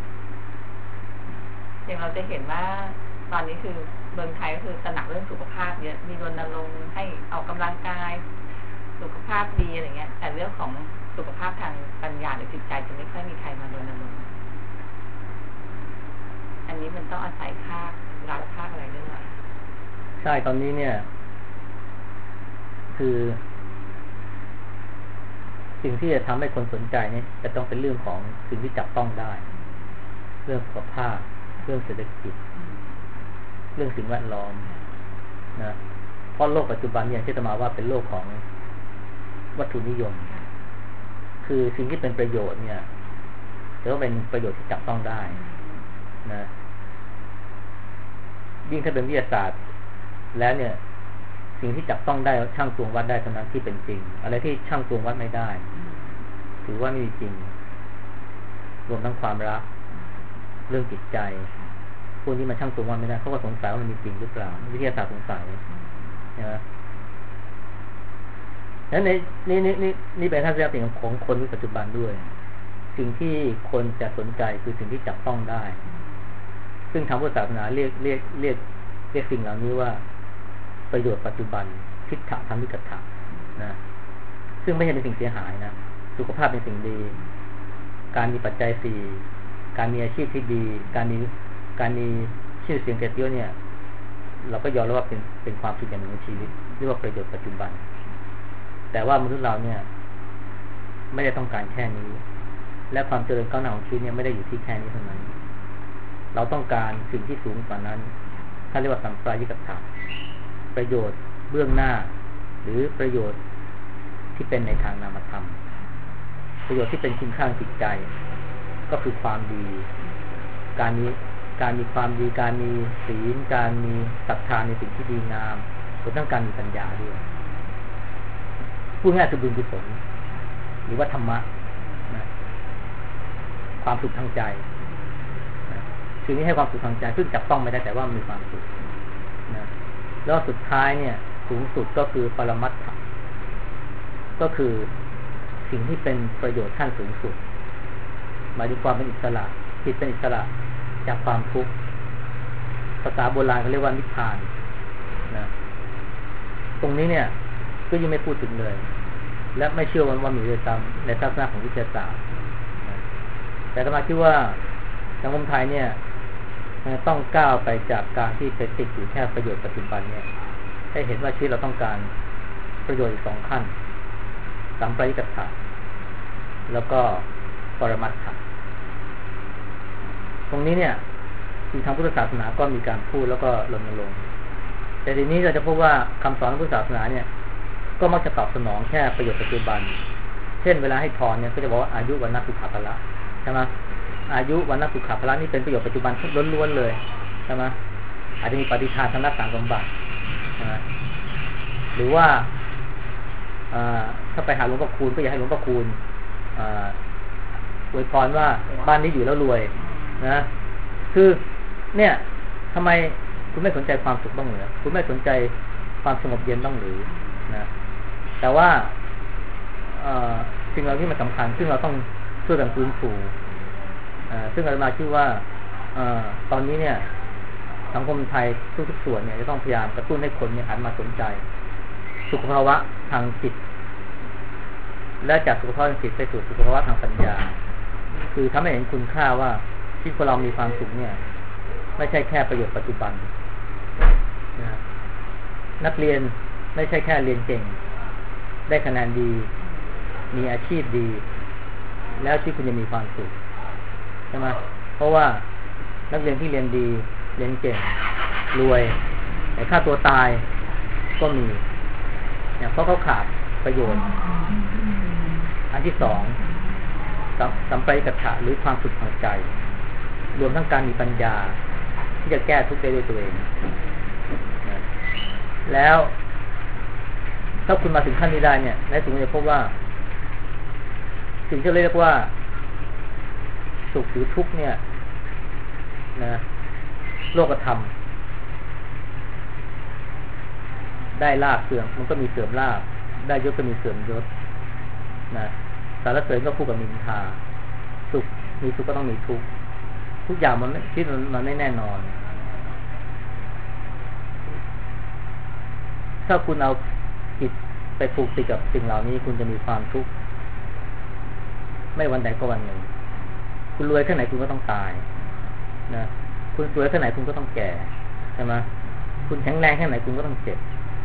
อย่างเราจะเห็นว่าตอนนี้คือเมืองไทยก็คือตระหนักเรื่องสุขภาพเยอะมีรณรงค์ให้ออกกำลังกายสุขภาพดีอะไรเงี้ยแต่เรื่องของสุขภาพทางปัญญาหรือจิตใจจะไม่ค่อยมีใครมารณรงค์อันนี้มันต้องอาศัยภาครัฐภาคอะไรด้วยใช่ตอนนี้เนี่ยคือสิ่งที่จะทำให้คนสนใจเนี่ยจะต้องเป็นเรื่องของสิ่งที่จับต้องได้เรื่องสุขภาพเรื่องเศรษฐกิจเรื่องสิ่งแวดล้อมนะเพราะโลกปัจจุบันเนี่ยที่จะมาว่าเป็นโลกของวัตถุนิยมคือสิ่งที่เป็นประโยชน์เนี่ยจะต้องเป็นประโยชน์ที่จับต้องได้นะยิ่งถ้าเป็นวิทยาศาสตร์แล้วเนี่ยสิ่งที่จับต้องได้ช่างตวงวัดได้เท่านั้นที่เป็นจริงอะไรที่ช่างตวงวัดไม่ได้ถือว่าไม่มีจริงรวมทั้งความรักเรื่องจิตใจพวกนี้มันช่างตวงวัดไม่ได้เขาก็สงสัยว่ามันมีจริงหรือเปล่าวิทยาศาสตร์สงสัยนะแล้วนี่เป็นทัศนคติของคนในปัจจุบันด้วยสิ่งที่คนจะสนใจคือสิ่งที่จับต้องได้ซึ่งทางพุทธศาสนาเรียกสิ่งเหล่านี้ว่าประโยชน์ปัจจุบันทิฏฐธรรมิกถะนะซึ่งไม่ใช่เป็นสิ่งเสียหายนะสุขภาพเป็นสิ่งดีการมีปัจจัยสี่การมีอาชีพที่ดีการมีชื่อเสียงเกียรติยศเนี่ยเราก็ยอมรับว่าเป็นความสุขอย่างหนึ่งในชีวิตเรียกว่าประโยชน์ปัจจุบันแต่ว่ามนุษย์เราเนี่ยไม่ได้ต้องการแค่นี้และความเจริญก้าวหน้าของชีวิตเนี่ยไม่ได้อยู่ที่แค่นี้เท่านั้นเราต้องการสิ่งที่สูงกว่านั้นท่านเรียกว่าสัมปรายิกถะประโยชน์เบื้องหน้าหรือประโยชน์ที่เป็นในทางนามธรรมประโยชน์ที่เป็นคุณค่าทางจิตใจก็คือความดีการมีความดีการมีศีลการมีศรัทธาในสิ่งที่ดีงามรวมทั้งการมีปัญญาด้วยพูดง่ายคือบุญกุศลหรือว่าธรรมะนะความสุขทางใจนะสิ่งนี้ให้ความสุขทางใจซึ่งจับต้องไม่ได้แต่ว่ามีความสุขนะแล้วสุดท้ายเนี่ยสูงสุดก็คือปรมัตถะก็คือสิ่งที่เป็นประโยชน์ขั้นสูงสุดหมายถึงความเป็นอิสระจิตเป็นอิสระจากความทุกข์ภาษาโบราณเขาเรียกว่านิพพานนะตรงนี้เนี่ยก็ยังไม่พูดถึงเลยและไม่เชื่อว่ามีเลยตามในทัศนะของวิทยาศาสตร์นะแต่อาตมาคิดว่าสังคมไทยเนี่ยต้องก้าวไปจากการที่ไปติดอยู่แค่ประโยชน์ปัจจุบันเนี่ยให้เห็นว่าชีวิตเราต้องการประโยชน์อีกสองขั้นสัมปรายิกถะแล้วก็ปรมัตถะตรงนี้เนี่ยทางพุทธศาสนาก็มีการพูดแล้วก็รณรงค์แต่ทีนี้เราจะพบว่าคำสอนของพุทธศาสนาเนี่ยก็มักจะตอบสนองแค่ประโยชน์ปัจจุบันเช่นเวลาให้ทอนเนี่ยก็จะบอกว่าอายุวันนักสุขภาระใช่ไหมอายุวันนักสุขภาระนี่เป็นประโยชน์ปัจจุบันล้วนๆเลยใช่ไหมอาจจะมีปฏิทานทางด้านต่างสมบัติใช่ไหมหรือว่าถ้าไปหาหลวงพ่อคูณก็อยากให้หลวงพ่อคูณอวยพรว่าบ้านนี้อยู่แล้วรวยนะคือเนี่ยทำไมคุณไม่สนใจความสุขบ้างหรือคุณไม่สนใจความสงบเย็นบ้างหรือนะแต่ว่าสิ่งเหล่านี้มันสำคัญซึ่งเราต้องช่วยกันฟื้นฟูซึ่งอาตมาคิดว่าตอนนี้เนี่ยสังคมไทยทุกส่วนเนี่ยจะต้องพยายามกระตุ้นให้คนเนี่ยหันมาสนใจสุขภาวะทางจิตและจากสุขภาวะทางจิตไปสู่สุขภาวะทางปัญญาคือทำให้เห็นคุณค่าว่าที่คนเรามีความสุขเนี่ยไม่ใช่แค่ประโยชน์ปัจจุบันนะนักเรียนไม่ใช่แค่เรียนเก่งได้คะแนนดีมีอาชีพดีแล้วที่คุณจะมีความสุขใช่ไหมเพราะว่านักเรียนที่เรียนดีเรียนเก่งรวยแต่ค่าตัวตายก็มีเนี่ยเพราะเขาขาดประโยชน์อันที่สองสัมปรายิกถะหรือความสุขทางใจรวมทั้งการมีปัญญาที่จะแก้ทุกข์ได้ด้วยตัวเองนะแล้วถ้าคุณมาถึงขั้นนี้ได้เนี่ยในสุขจะพบว่าสิ่งที่เรียกว่าสุขหรือทุกข์เนี่ยนะโลกธรรมได้ลาภเสื่อมมันก็มีเสื่อมลาภได้ยศก็มีเสื่อมยศนะสารเสริญก็คู่กับนินทาสุขมีสุขก็ต้องมีทุกข์ทุกอย่างมันชีวิตมันไม่แน่นอนถ้าคุณเอาจิตไปผูกติดกับสิ่งเหล่านี้คุณจะมีความทุกข์ไม่วันใดก็วันหนึ่งคุณรวยแค่ไหนคุณก็ต้องตายนะคุณสวยแค่ไหนคุณก็ต้องแก่ใช่ไหมคุณแข็งแรงแค่ไหนคุณก็ต้องเจ็บ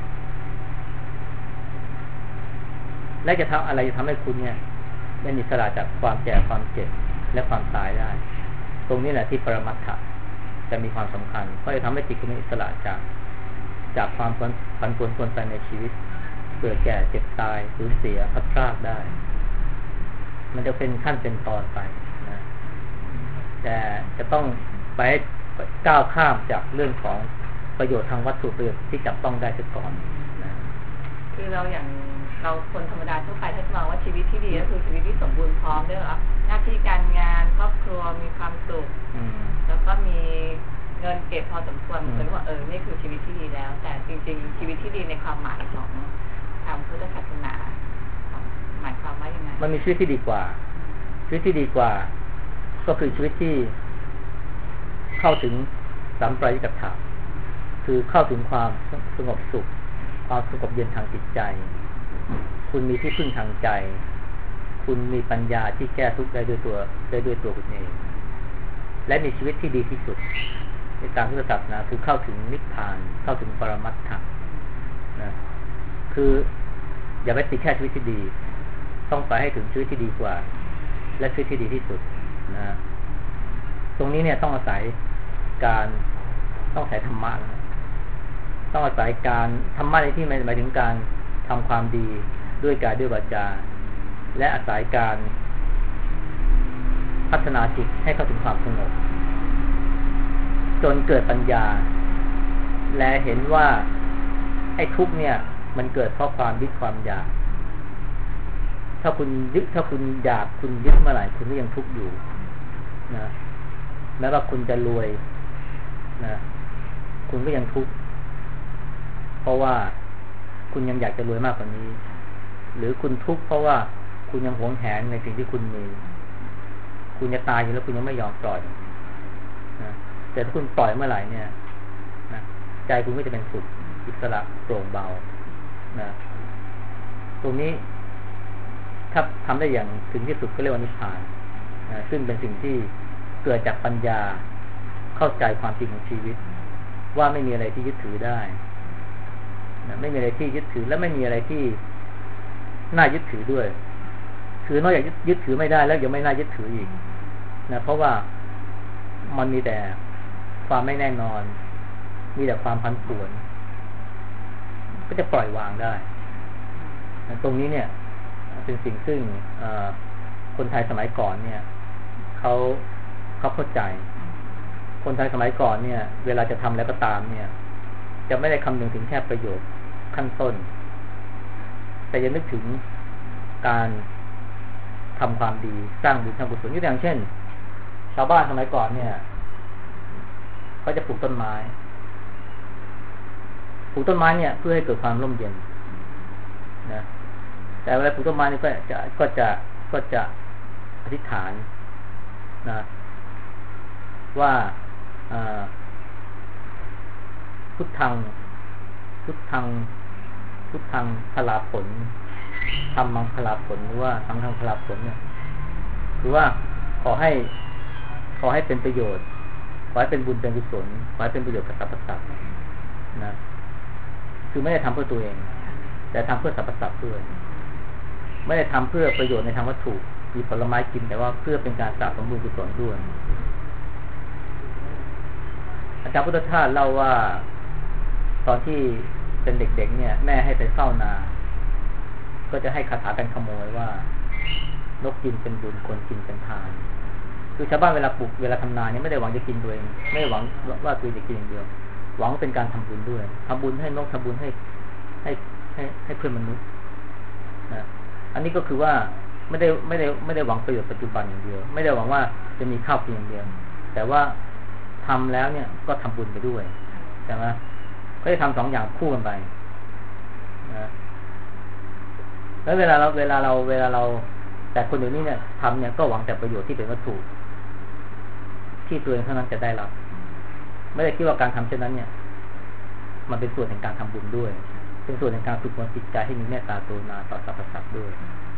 และจะทำอะไรจะทำให้คุณเนี่ยเป็นอิสระจากความแก่ความเจ็บและความตายได้ตรงนี้แหละที่ปรมัตถะจะมีความสำคัญเพราะจะทำให้จิตคุณเป็นอิสระจากความผันผวนไปในชีวิตเกิดแก่เจ็บตายสูญเสียพัดพรากได้มันจะเป็นขั้นเป็นตอนไปนะแต่จะต้องไปก้าวข้ามจากเรื่องของประโยชน์ทางวัตถุประโยชน์ที่จับต้องได้เสียก่อนนะคือเราคนธรรมดาทั่วไปถ้าจะมองว่าชีวิตที่ดีก็คือชีวิตที่สมบูรณ์พร้อมด้วยหน้าที่การงานครอบครัวมีความสุขแล้วก็มีเงินเก็บพอสมควรเหมือนว่านี่คือชีวิตที่ดีแล้วแต่จริงๆชีวิตที่ดีในความหมายของทางพุทธศาสนาหมายความว่ายังไงมันมีชีวิตที่ดีกว่าชีวิตที่ดีกว่าก็คือชีวิตที่เข้าถึงสัมปรายกัตถะคือเข้าถึงความสงบสุขความสงบเย็นทางจิตใจคุณมีที่พึ่งทางใจคุณมีปัญญาที่แก้ทุกข์ได้ด้วยตัวคุณเองและมีชีวิตที่ดีที่สุดในทางพุทธศาสนาคือเข้าถึงนิพพานเข้าถึงปรมัตถะนะคืออย่าไปติดแค่ชีวิตที่ดีต้องไปให้ถึงชีวิตที่ดีกว่าและชีวิตที่ดีที่สุดนะตรงนี้เนี่ยต้องอาศัยธรรมะนะต้องอาศัยการธรรมะในที่หมายถึงการทำความดีด้วยกายด้วยวาจาและอาศัยการพัฒนาจิตให้เข้าถึงความสงบจนเกิดปัญญาและเห็นว่าไอ้ทุกข์เนี่ยมันเกิดเพราะความยึดความอยากถ้าคุณอยากคุณยึดเมื่อไหร่คุณก็ยังทุกข์อยู่นะแม้ว่าคุณจะรวยนะคุณก็ยังทุกข์เพราะว่าคุณยังอยากจะรวยมากกว่านี้หรือคุณทุกข์เพราะว่าคุณยังหวงแหนในสิ่งที่คุณมีคุณจะตายอยู่แล้วคุณยังไม่ยอมปล่อยนะแต่ถ้าคุณปล่อยเมื่อไหร่เนี่ยนะใจคุณก็จะเป็นสุขอิสระโปร่งเบานะตรงนี้ถ้าทำได้อย่างถึงที่สุดก็เรียกว่านิพพานนะซึ่งเป็นสิ่งที่เกิดจากปัญญาเข้าใจความจริงของชีวิตว่าไม่มีอะไรที่ยึดถือได้นะไม่มีอะไรที่ยึดถือและไม่มีอะไรที่น่ายึดถือด้วยคือนอกจากยึดถือไม่ได้แล้วยังไม่น่ายึดถืออีกนะเพราะว่ามันมีแต่ความไม่แน่นอนมีแต่ความพันป่วนก็จะปล่อยวางได้นะตรงนี้เนี่ยเป็นสิ่งซึ่งคนไทยสมัยก่อนเนี่ยเขาเข้าใจคนไทยสมัยก่อนเนี่ยเวลาจะทำแล้วก็ตามเนี่ยจะไม่ได้คำนึงถึงแค่ประโยชน์ขั้นต้นแต่ยังนึกถึงการทำความดีสร้างบุญทำกุศลอย่างเช่นชาวบ้านสมัยก่อนเนี่ยเขาจะปลูกต้นไม้เนี่ยเพื่อให้เกิดความร่มเย็นนะแต่เวลาปลูกต้นไม้นี่ก็จะอธิษฐานนะว่าพุทธังพลาผลธรรมังพลาผลหรือว่าสังฆังพลาผลเนี่ยคือว่าขอให้เป็นประโยชน์ขอให้เป็นบุญเป็นกุศลขอให้เป็นประโยชน์กับสรรพสัตว์นะคือไม่ได้ทำเพื่อตัวเองแต่ทำเพื่อสรรพสัตว์ด้วยไม่ได้ทำเพื่อประโยชน์ในทางวัตถุมีผลไม้กินแต่ว่าเพื่อเป็นการสร้างสมบูรณ์กุศลด้วยอาจารย์พุทธทาสเล่าว่าตอนที่เป็นเด็กๆเนี่ยแม่ให้ไปเฝ้านาก็จะให้คาถากันขโมยว่านกกินเป็นบุญคนกินเป็นทานคือชาวบ้านเวลาปลูกเวลาทำนาเนี่ยไม่ได้หวังจะกินตัวเองไม่ได้หวังว่าตัวจะกินอย่างเดียวหวังเป็นการทำบุญด้วยทำบุญให้นกทำบุญให้เพื่อนมนุษย์นะอันนี้ก็คือว่าไม่ได้หวังประโยชน์ปัจจุบันอย่างเดียวไม่ได้หวังว่าจะมีข้าวกินอย่างเดียวแต่ว่าทำแล้วเนี่ยก็ทำบุญไปด้วยใช่ไหมก็จะทำสองอย่างคู่กันไปนะแล้วเวลาเราแต่คนเดี๋ยวนี้เนี่ยทำเนี่ยก็หวังแต่ประโยชน์ที่เป็นวัตถุที่ตัวเองเท่านั้นจะได้รับไม่ได้คิดว่าการทำเช่นนั้นเนี่ยมันเป็นส่วนแห่งการทำบุญด้วยเป็นส่วนแห่งการฝึกฝนจิตใจให้มีเมตตากรุณาต่อสรรพสัตว์ด้วย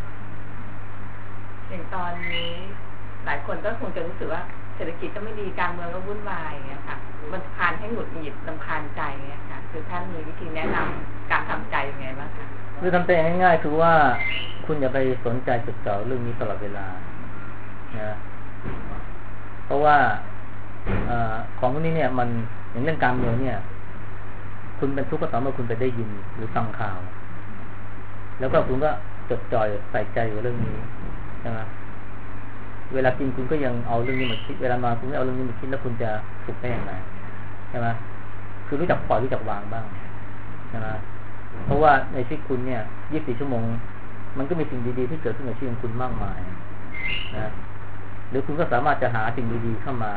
อย่างตอนนี้หลายคนก็คงจะรู้สึกว่าเศรษฐกิจก็ไม่ดีการเมืองก็วุ่นวายอย่างเงี้ยค่ะมันพานให้หงุดหงิดรำคาญใจเนี่ยค่ะคือท่านมีวิธีแนะนำการทำใจยังไงบ้างคะคือทำใจง่ายๆคือว่าคุณอย่าไปสนใจจดจ่อเรื่องนี้ตลอดเวลานะเพราะว่าของพวกนี้เนี่ยมันอย่างเรื่องการเมืองเนี่ยคุณเป็นทุกข์ก็ต่อเมื่อคุณไปได้ยินหรือฟังข่าวแล้วก็คุณก็จดจ่อยใส่ใจกับเรื่องนี้ใช่ไหมเวลากินคุณก็ยังเอาเรื่องนี้มาคิดเวลานอนคุณก็เอาเรื่องนี้มาคิดแล้วคุณจะสุขได้อย่างไรใช่ไหมคือรู้จักปล่อยรู้จักวางบ้างใช่ไหมเพราะว่าในชีวิตคุณเนี่ย24 ชั่วโมงมันก็มีสิ่งดีๆที่เกิดขึ้นในชีวิตของคุณมากมายนะหรือคุณก็สามารถจะหาสิ่งดีๆเข้ามา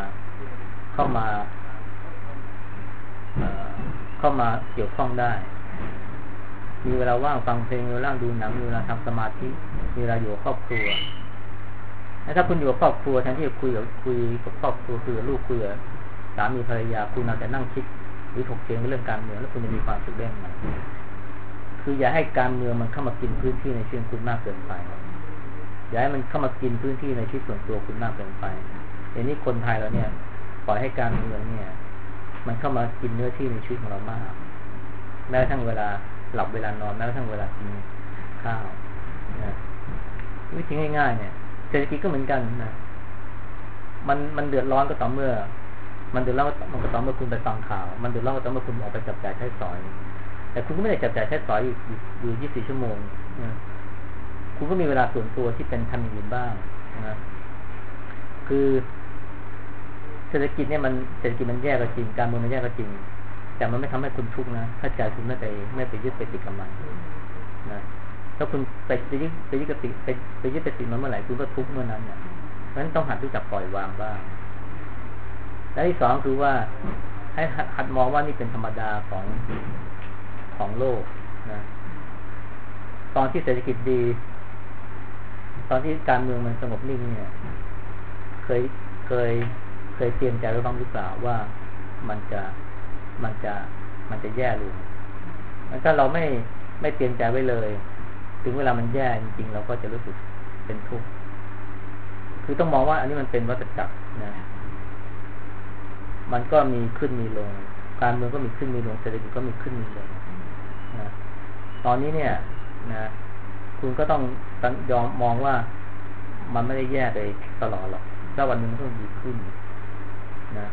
เกี่ยวข้องได้มีเวลาว่างฟังเพลงมีเวลาดูหนังมีเวลาทำสมาธิมีเวลาอยู่กับครอบครัวถ้าคุณอยู่กับครอบครัวแทนที่จะคุยกับครอบครัวคุยกับลูกคุยกับสามีภรรยาคุณอาจจะนั่งคิดหรือถกเถียงเรื่องการเมืองแล้วคุณจะมีความสุขได้ไหมคืออย่าให้การเมืองมันเข้ามากินพื้นที่ในชีวิตคุณมากเกินไปอย่าให้มันเข้ามากินพื้นที่ในชีวิตส่วนตัวคุณมากเกินไปอย่างนี้คนไทยเราเนี่ยปล่อยให้การเมืองเนี่ยมันเข้ามากินเนื้อที่ในชีวิตของเรามากแม้กระทั่งเวลาหลับเวลานอนแม้กระทั่งเวลากินข้าวนะวิธีง่ายๆเนี่ยเศรษฐกิจก็เหมือนกันนะมันเดือดร้อนก็ต่อเมื่อมันเดือดร้อนมันก็ต่อเมื่อคุณไปฟังข่าวมันเดือดร้อนก็ต่อเมื่อคุณออกไปจับจ่ายใช้สอยแต่คุณก็ไม่ได้จับจ่ายใช้สอยอยู่24 ชั่วโมงนะคุณก็มีเวลาส่วนตัวที่เป็นทำอย่างอื่นบ้างนะคือเศรษฐกิจเนี่ยเศรษฐกิจมันแย่ก็จริงการเมืองมันแย่ก็จริงแต่มันไม่ทำให้คุณทุกข์นะถ้าใจคุณไม่ไปยึดไปติดกับมันนะถ้าคุณไปยึดไปติดมันเมื่อไหร่คุณก็ทุกข์เมื่อนั้นเนี่ยเพราะฉะนั้นต้องหัดรู้จักปล่อยวางบ้างและที่สองคือว่าให้หัดมองว่านี่เป็นธรรมดาของโลกนะตอนที่เศรษฐกิจดีตอนที่การเมืองมันสงบนิ่งเนี่ยเคยเตรียมใจไว้บ้างหรือเปล่าว่ามันจะแย่ลงถ้าเราไม่เตรียมใจไว้เลยถึงเวลามันแย่จริงๆเราก็จะรู้สึกเป็นทุกข์คือต้องมองว่าอันนี้มันเป็นวัฏจักรนะมันก็มีขึ้นมีลงการเมืองก็มีขึ้นมีลงเศรษฐกิจก็มีขึ้นมีลงนะตอนนี้เนี่ยนะคุณก็ต้องยอมมองว่ามันไม่ได้แย่ไปตลอดหรอกถ้าวันหนึ่งมันต้องดีขึ้นนะ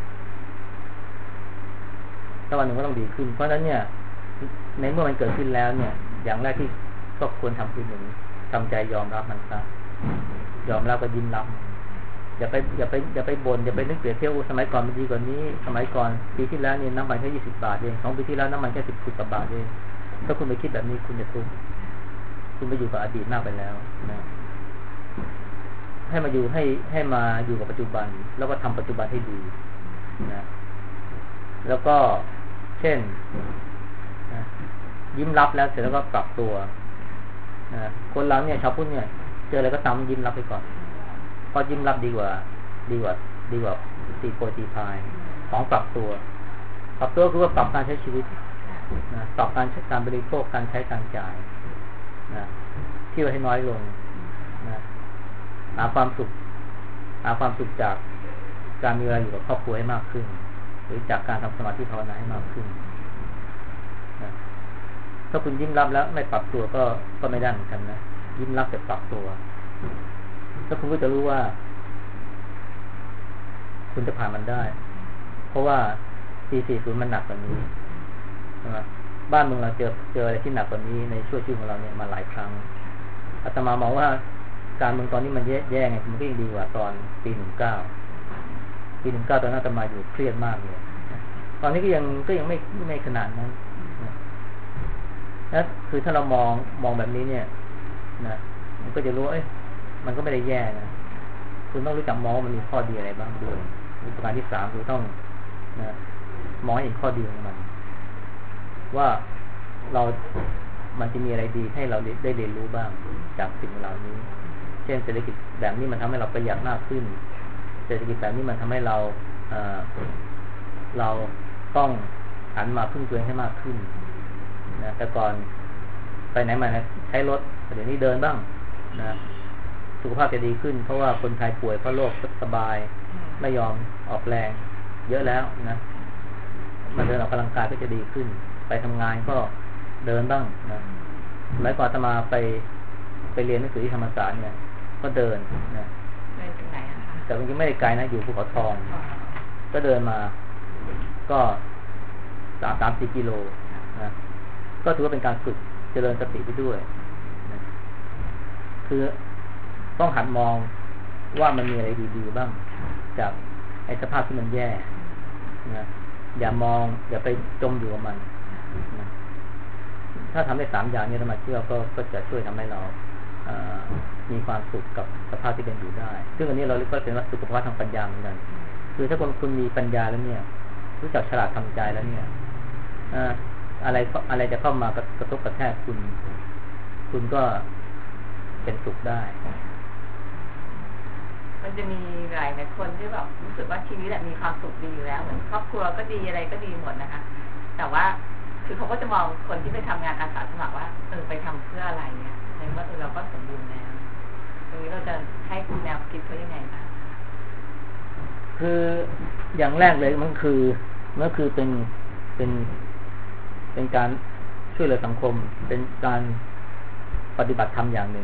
ถ้าวันหนึ่งก็ต้องดีขึ้นเพราะฉะนั้นเนี่ยในเมื่อมันเกิดขึ้นแล้วเนี่ยอย่างแรกที่ก็ควรทำคือหนึ่งทำใจยอมรับมันซะยอมรับก็ยิ้มรับอย่าไปบ่นอย่าไปนึกเปรียบเทียบสมัยก่อนมันดีกว่านี้สมัยก่อนปีที่แล้วเนี่ยน้ำมันแค่20 บาทเอง2 ปีที่แล้วน้ำมันแค่10 บาทเองถ้าคุณไปคิดแบบนี้คุณจะทุกข์คุณไปอยู่กับอดีตมากไปแล้วนะให้มาอยู่กับปัจจุบันแล้วก็ทำปัจจุบันให้ดีนะแล้วก็เช่นนะยิ้มรับแล้วเสร็จแล้วก็ปรับตัวนะคนเราเนี่ยชาวพุทธเนี่ยเจออะไรก็ตามยิ้มรับไปก่อนเพราะยิ้มรับดีกว่าตีโพยตีพายของปรับตัวคือว่าปรับการใช้ชีวิตนะปรับการบริโภคการใช้การจ่ายนะที่ให้น้อยลงนะหาความสุขจากการมีเวลาอยู่กับครอบครัวให้มากขึ้นหรือจากการทำสมาธิภาวนาให้มากขึ้นนะถ้าคุณยิ้มรับแล้วไม่ปรับตัวก็ไม่ได้เหมือนกันนะยิ้มรับแต่ปรับตัวแล้วคุณก็จะรู้ว่าคุณจะผ่านมันได้เพราะว่าปี40มันหนักกว่านี้ใช่ไหมบ้านเมืองเราเจออะไรที่หนักกว่านี้ในช่วงชีวิตของเราเนี่ยมาหลายครั้งอาตมามองว่าการเมืองตอนนี้มันแย่ไงมันก็ยังดีกว่าตอนปี19ตอนนั้นอาตมาอยู่เครียดมากเลยตอนนี้ก็ยังไม่ขนาดนั้นนะคือถ้าเรามองแบบนี้เนี่ยนะมันก็จะรู้มันก็ไม่ได้แย่นะคุณต้องรู้จักมองมันมีข้อดีอะไรบ้างด้วยประการที่3คือต้องนะมองเห็นข้อดีของมันว่ามันจะมีอะไรดีให้เราได้เรียนรู้บ้างจากสิ่งเหล่านี้เช่นเศรษฐกิจแบบนี้มันทำให้เราประหยัดมากขึ้นเศรษฐกิจแบบนี้มันทำให้เราต้องหันมาพึ่งตัวเองให้มากขึ้นนะแต่ก่อนไปไหนมาใช้รถเดี๋ยวนี้เดินบ้างนะสุขภาพจะดีขึ้นเพราะว่าคนไทยป่วยเพราะโรคสบายไม่ยอมออกแรงเยอะแล้วนะมาเดินออกกำลังกายก็จะดีขึ้นไปทำงานก็เดินบ้างนะสมัยก่อนอาตมาไปเรียนหนังสือที่ธรรมศาสตร์เนี่ยก็เดินนะเดินจากไหนอะคะแต่มันยังไม่ได้ไกลนะอยู่ภูเขาทองก็เดินมาก็3-4 กิโลนะก็ถือว่าเป็นการฝึกเจริญสติไปด้วยนะคือต้องหัดมองว่ามันมีอะไรดีๆบ้างจากไอ้สภาพที่มันแย่นะอย่ามองอย่าไปจมอยู่กับมันนะถ้าทำได้3 อย่างนี้ธรรมะเชื่อก็จะช่วยทำให้เรามีความสุขกับสภาพที่เป็นอยู่ได้ซึ่งอันนี้เราเรียกว่าเป็นสุขภาพทางปัญญาเหมือนกันคือถ้าคุณมีปัญญาแล้วเนี่ยรู้จักฉลาดทำใจแล้วเนี่ยอะไรจะเข้ามากระทบกระแทกคุณก็เป็นสุขได้มันจะมีหลายคนที่แบบรู้สึกว่าชีวิตมีความสุขดีอยู่แล้วเหมือนครอบครัวก็ดีอะไรก็ดีหมดนะคะแต่ว่าคือเขาก็จะมองคนที่ไปทำงานอาสาสมัครว่าไปทำเพื่ออะไรเนี่ยในเมื่อเราก็สมบูรณ์แล้วตรงนี้เราจะให้คุณแนวคิดเขายังไงบ้างคืออย่างแรกเลยมันคือเป็นการช่วยเหลือสังคมเป็นการปฏิบัติธรรมอย่างหนึ่ง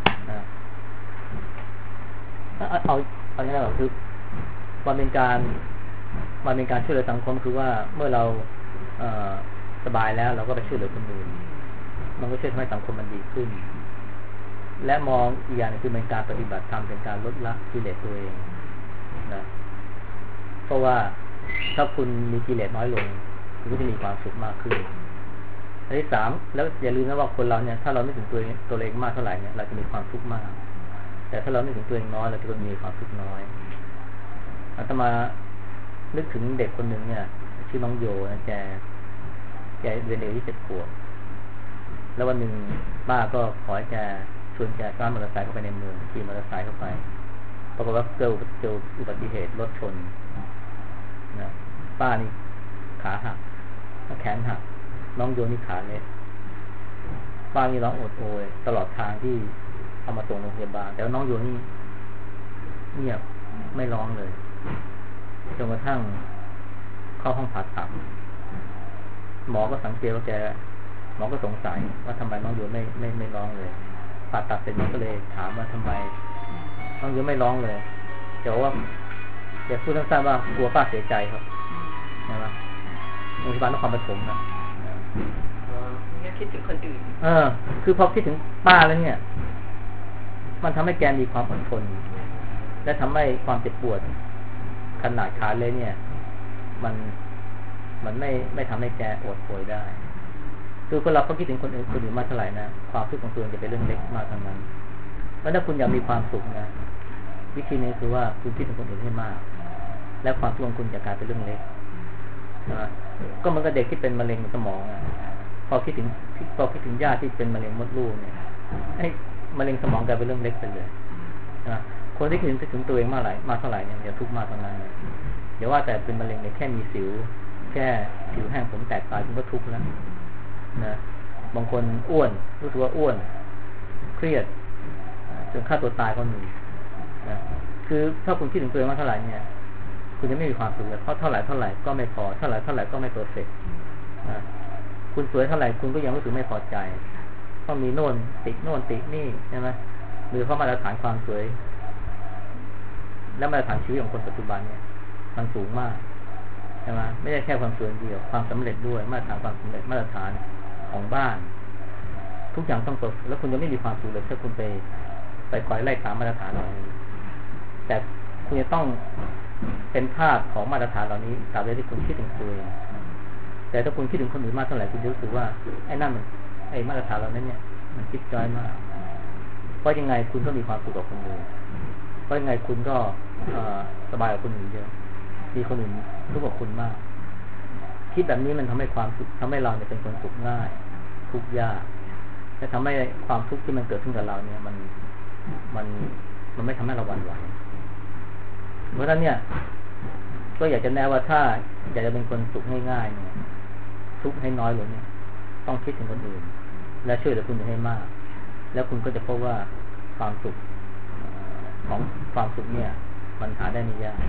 เอาอย่างนี้ก็คือมันเป็นการช่วยเหลือสังคมคือว่าเมื่อเราสบายแล้วเราก็ไปช่วยเหลือคนอื่นมันก็ช่วยทำให้สังคมมันดีขึ้นและมองอีกอย่างนึงคือเป็นการปฏิบัติธรรมเป็นการลดละกิเลสตัวเองนะเพราะว่าถ้าคุณมีกิเลสน้อยลงคุณก็จะมีความสุขมากขึ้นอันที่ 3แล้วอย่าลืมนะว่าคนเราเนี่ยถ้าเราไม่ถึงตัวเองมากเท่าไหร่เนี่ยเราจะมีความทุกข์มากแต่ถ้าเราไม่ถึงตัวเองน้อยเราจะมีความทุกข์น้อยอาตมานึกถึงเด็กคนหนึ่งเนี่ยชื่อน้องโยนะแกเรียนอายุ7 ขวบแล้ววันหนึ่งป้าก็ขอให้แกชวนแกซ้อนมอเตอร์ไซค์เข้าไปในเมืองขี่มอเตอร์ไซค์เข้าไปปรากฏว่าเกิดอุบัติเหตุรถชนนะป้านี่ขาหักแขนหักน้องโยนี่ขาเละป้านี่ร้องโอดโอยตลอดทางที่เอามาส่งโรงพยาบาลแต่ว่าน้องโยนี่เงียบไม่ร้องเลยจนกระทั่งเข้าห้องผ่าตัดหมอก็สังเกตว่าหมอก็สงสัยว่าทำไมน้องโยไม่ร้องเลยผ่าตัดเสร็จก็เลยถามว่าทำไมน้องโยไม่ร้องเลยแต่ว่าแกพูดสั้นๆว่ากลัวป้าเสียใจครับใช่ไหมโรงพยาบาลนครปฐมนะคิดถึงคนอื่นคือพอคิดถึงป้าแล้วเนี่ยมันทำให้แกมีความอดทนและทำให้ความเจ็บปวดขนาดขาเลยเนี่ยมันไม่ทำให้แกอดโอยได้คือคนเราก็คิดถึงคนอื่นมากเท่าไหร่นะความทุกข์ของตัวเองจะเป็นเรื่องเล็กมากทั้งนั้นแล้วถ้าคุณอยากมีความสุขนะวิธีนี้คือว่าคุณคิดถึงคนอื่นให้มากและความทุกข์ของคุณจะกลายเป็นเรื่องเล็กนะก็เหมือนกับเด็กที่เป็นมะเร็งสมองพอคิดถึงญาติที่เป็นมะเร็งมดลูกเนี่ยไอ้มะเร็งสมองกลายเป็นเรื่องเล็กไปเลยนะคนที่คิดถึงตัวเองมากเท่าไหร่เนี่ยจะทุกข์มากเท่านั้นเดี๋ยวว่าแต่เป็นมะเร็งเนี่ยแค่มีสิวแค่ผิวแห้งผมแตกตายคุณก็ทุกข์แล้วนะบางคนอ้วนรู้สึกว่าอ้วนเครียดจนฆ่าตัวตายก็มีนะคือถ้าคุณคิดถึงตัวเองมากเท่าไหร่เนี่ยคุณจะไม่มีความสุขเลยเพราะเท่าไหร่ก็ไม่พอเท่าไหร่ก็ไม่เพอร์เฟกต์นะคุณสวยเท่าไหร่คุณก็ยังรู้สึกไม่พอใจต้องมีโน่นตินี่ใช่ไหมหรือเพราะมาตรฐานความสวยและมาตรฐานชีวิตของคนปัจจุบันเนี่ยมันสูงมากใช่ไหมไม่ใช่แค่ความสวยเดียวความสำเร็จด้วยมาตรฐานความสำเร็จมาตรฐานของบ้านทุกอย่างต้องตกแล้วคุณจะไม่มีความสุขเลยถ้าคุณไปคอยไล่ตามมาตรฐานเหล่านี้แต่คุณจะต้องเป็นภาพของมาตรฐานเหล่านี้ตราบใดที่คุณคิดถึงตัวเองแต่ถ้าคุณคิดถึงคนอื่นมากเท่าไหร่คุณจะรู้สึกว่าไอ้นั่นมันไอ้มาตรฐานเหล่านั้นเนี่ยมันคิดจ้อยมากเพราะยังไงคุณก็มีความสุขกับคนอื่นเพราะยังไงคุณก็สบายกับคนอื่นเยอะมีคนอื่นทุกข์กับคุณมากคิดแบบนี้มันทำให้ความสุขทำให้เราเนี่ยเป็นคนสุขง่ายทุกข์ยากและทำให้ความทุกข์ที่มันเกิดขึ้นกับเราเนี่ยมันไม่ทำให้เราหวั่นไหวเพราะฉะนั้นเนี่ยก็อยากจะแนะว่าถ้าอยากจะเป็นคนสุขง่ายๆเนี่ยทุกข์ให้น้อยลงเนี่ยต้องคิดถึงคนอื่นและช่วยเหลือคนอื่นให้มากแล้วคุณก็จะพบว่าความสุขของความสุขเนี่ยมันหาได้ไม่ยาก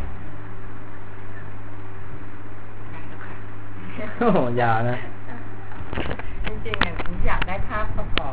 โอ้ยานะจริงๆผมอยากได้ภาพประกอบ